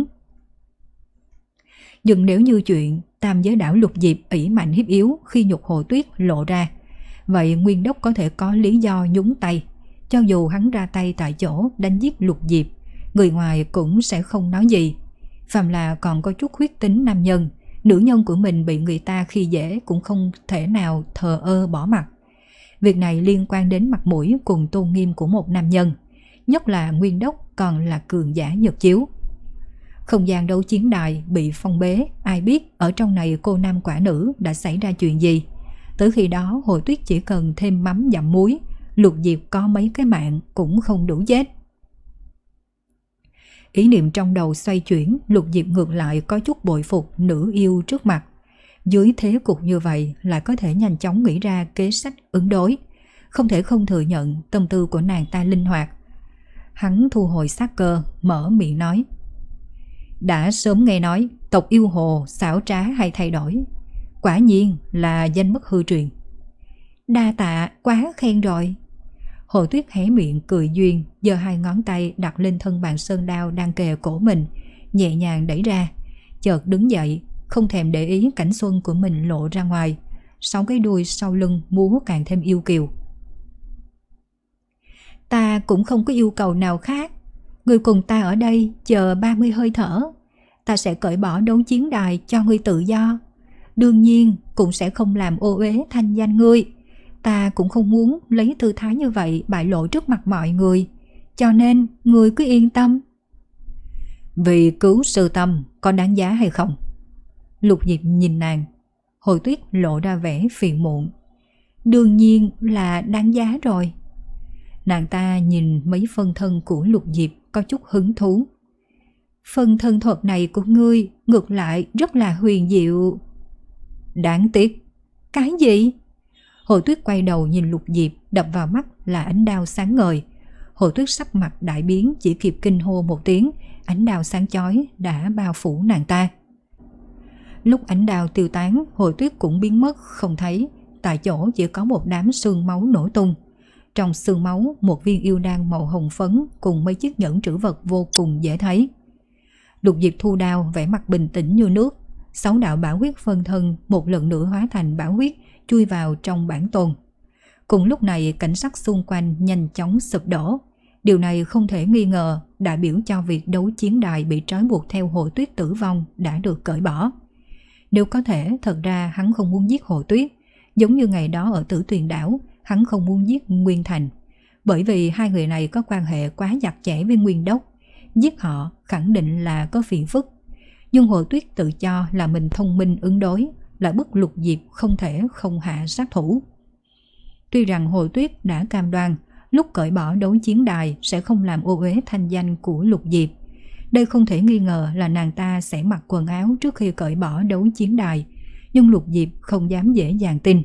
Nhưng nếu như chuyện tam giới đảo Lục Diệp ỷ mạnh hiếp yếu khi nhục Hồ Tuyết lộ ra, vậy Nguyên Đốc có thể có lý do nhúng tay. Cho dù hắn ra tay tại chỗ đánh giết Lục Diệp, người ngoài cũng sẽ không nói gì. Phàm là còn có chút huyết tính nam nhân, nữ nhân của mình bị người ta khi dễ cũng không thể nào thờ ơ bỏ mặc. Việc này liên quan đến mặt mũi cùng tôn nghiêm của một nam nhân, nhất là Nguyên Đốc còn là cường giả Nhật Chiếu. Không gian đấu chiến đài bị phong bế, ai biết ở trong này cô nam quả nữ đã xảy ra chuyện gì. Tới khi đó Hồ Tuyết chỉ cần thêm mắm dặm muối, Lục Diệp có mấy cái mạng cũng không đủ chết. Ý niệm trong đầu xoay chuyển, Lục Diệp ngược lại có chút bội phục nữ yêu trước mặt. Dưới thế cục như vậy lại có thể nhanh chóng nghĩ ra kế sách ứng đối. Không thể không thừa nhận tâm tư của nàng ta linh hoạt. Hắn thu hồi sát cơ, mở miệng nói. Đã sớm nghe nói tộc yêu hồ xảo trá hay thay đổi. Quả nhiên là danh bất hư truyền. Đa tạ, quá khen rồi. Hồ Tuyết hé miệng cười duyên, giơ hai ngón tay đặt lên thân bàn sơn đao đang kề cổ mình, nhẹ nhàng đẩy ra, chợt đứng dậy, không thèm để ý cảnh xuân của mình lộ ra ngoài, sáu cái đuôi sau lưng múa càng thêm yêu kiều. Ta cũng không có yêu cầu nào khác, người cùng ta ở đây chờ ba mươi hơi thở, ta sẽ cởi bỏ đấu chiến đài cho ngươi tự do. Đương nhiên cũng sẽ không làm ô uế thanh danh ngươi. Ta cũng không muốn lấy tư thái như vậy bại lộ trước mặt mọi người, cho nên ngươi cứ yên tâm. Vì cứu sư tâm có đáng giá hay không? Lục Diệp nhìn nàng. Hồi Tuyết lộ ra vẻ phiền muộn. Đương nhiên là đáng giá rồi. Nàng ta nhìn mấy phân thân của Lục Diệp có chút hứng thú. Phân thân thuật này của ngươi ngược lại rất là huyền diệu. Đáng tiếc. Cái gì? Hồi Tuyết quay đầu nhìn Lục Diệp, đập vào mắt là ánh đao sáng ngời. Hồi Tuyết sắc mặt đại biến, chỉ kịp kinh hô một tiếng, ánh đao sáng chói đã bao phủ nàng ta. Lúc ánh đao tiêu tán, Hồi Tuyết cũng biến mất không thấy, tại chỗ chỉ có một đám xương máu nổ tung. Trong xương máu, một viên yêu đan màu hồng phấn cùng mấy chiếc nhẫn trữ vật vô cùng dễ thấy. Lục Diệp thu đao, vẻ mặt bình tĩnh như nước. Sáu đạo bảo huyết phân thân một lần nữa hóa thành bảo huyết, chui vào trong bản tôn. Cùng lúc này, cảnh sắc xung quanh nhanh chóng sụp đổ. Điều này không thể nghi ngờ đại biểu cho việc đấu chiến đài bị trói buộc theo Hồ Tuyết tử vong đã được cởi bỏ. Nếu có thể, thật ra hắn không muốn giết Hồ Tuyết, giống như ngày đó ở Tử Tuyền đảo, hắn không muốn giết Nguyên Thành, bởi vì hai người này có quan hệ quá chặt chẽ với Nguyên Đốc, giết họ khẳng định là có phiền phức. Nhưng Hồ Tuyết tự cho là mình thông minh ứng đối, lại bức Lục Diệp không thể không hạ sát thủ. Tuy rằng Hồ Tuyết đã cam đoan lúc cởi bỏ đấu chiến đài sẽ không làm ô uế thanh danh của Lục Diệp, đây không thể nghi ngờ là nàng ta sẽ mặc quần áo trước khi cởi bỏ đấu chiến đài, nhưng Lục Diệp không dám dễ dàng tin.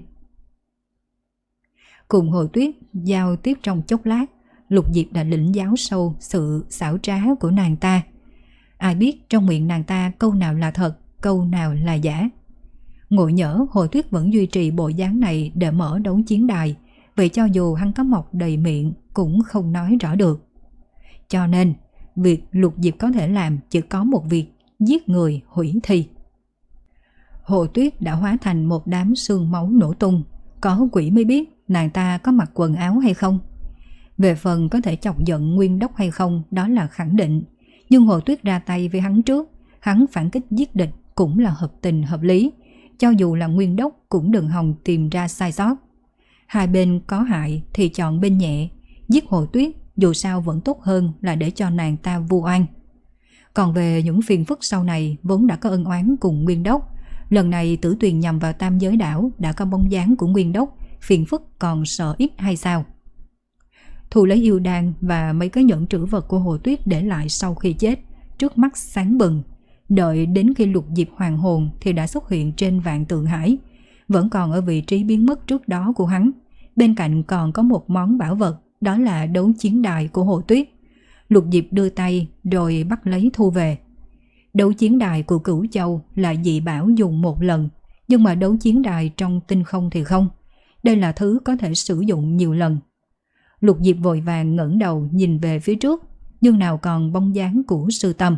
Cùng Hồ Tuyết giao tiếp trong chốc lát, Lục Diệp đã lĩnh giáo sâu sự xảo trá của nàng ta. Ai biết trong miệng nàng ta câu nào là thật, câu nào là giả. Ngộ nhỡ Hồ Tuyết vẫn duy trì bộ dáng này để mở đấu chiến đài, vậy cho dù hắn có mọc đầy miệng cũng không nói rõ được. Cho nên, việc Lục Diệp có thể làm chỉ có một việc: giết người hủy thi. Hồ Tuyết đã hóa thành một đám xương máu nổ tung, có quỷ mới biết nàng ta có mặc quần áo hay không. Về phần có thể chọc giận Nguyên Đốc hay không, đó là khẳng định. Nhưng Hồ Tuyết ra tay với hắn trước, hắn phản kích giết địch cũng là hợp tình hợp lý. Cho dù là Nguyên Đốc cũng đừng hòng tìm ra sai sót. Hai bên có hại thì chọn bên nhẹ, giết Hồ Tuyết dù sao vẫn tốt hơn là để cho nàng ta vu oan. Còn về những phiền phức sau này, vốn đã có ân oán cùng Nguyên Đốc, lần này Tử Tuyền nhằm vào Tam Giới đảo đã có bóng dáng của Nguyên Đốc, phiền phức còn sợ ít hay sao? Thu lấy yêu đan và mấy cái nhẫn trữ vật của Hồ Tuyết để lại sau khi chết, trước mắt sáng bừng. Đợi đến khi Lục Diệp hoàn hồn thì đã xuất hiện trên Vạn Tượng Hải, vẫn còn ở vị trí biến mất trước đó của hắn. Bên cạnh còn có một món bảo vật, đó là đấu chiến đài của Hồ Tuyết. Lục Diệp đưa tay rồi bắt lấy thu về. Đấu chiến đài của Cửu Châu là dị bảo dùng một lần, nhưng mà đấu chiến đài trong tinh không thì không. Đây là thứ có thể sử dụng nhiều lần. Lục Diệp vội vàng ngẩng đầu nhìn về phía trước, nhưng nào còn bóng dáng của sư tâm.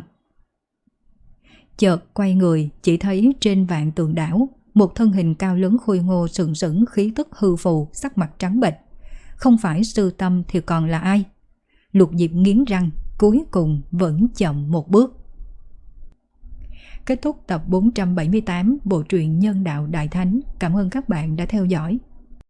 Chợt quay người, chỉ thấy trên Vạn Tượng đảo một thân hình cao lớn khôi ngô sừng sững, khí tức hư phù, sắc mặt trắng bệch. Không phải sư tâm thì còn là ai? Lục Diệp nghiến răng, cuối cùng vẫn chậm một bước. Kết thúc tập bốn trăm bảy mươi tám bộ truyện Nhân Đạo Đại Thánh. Cảm ơn các bạn đã theo dõi.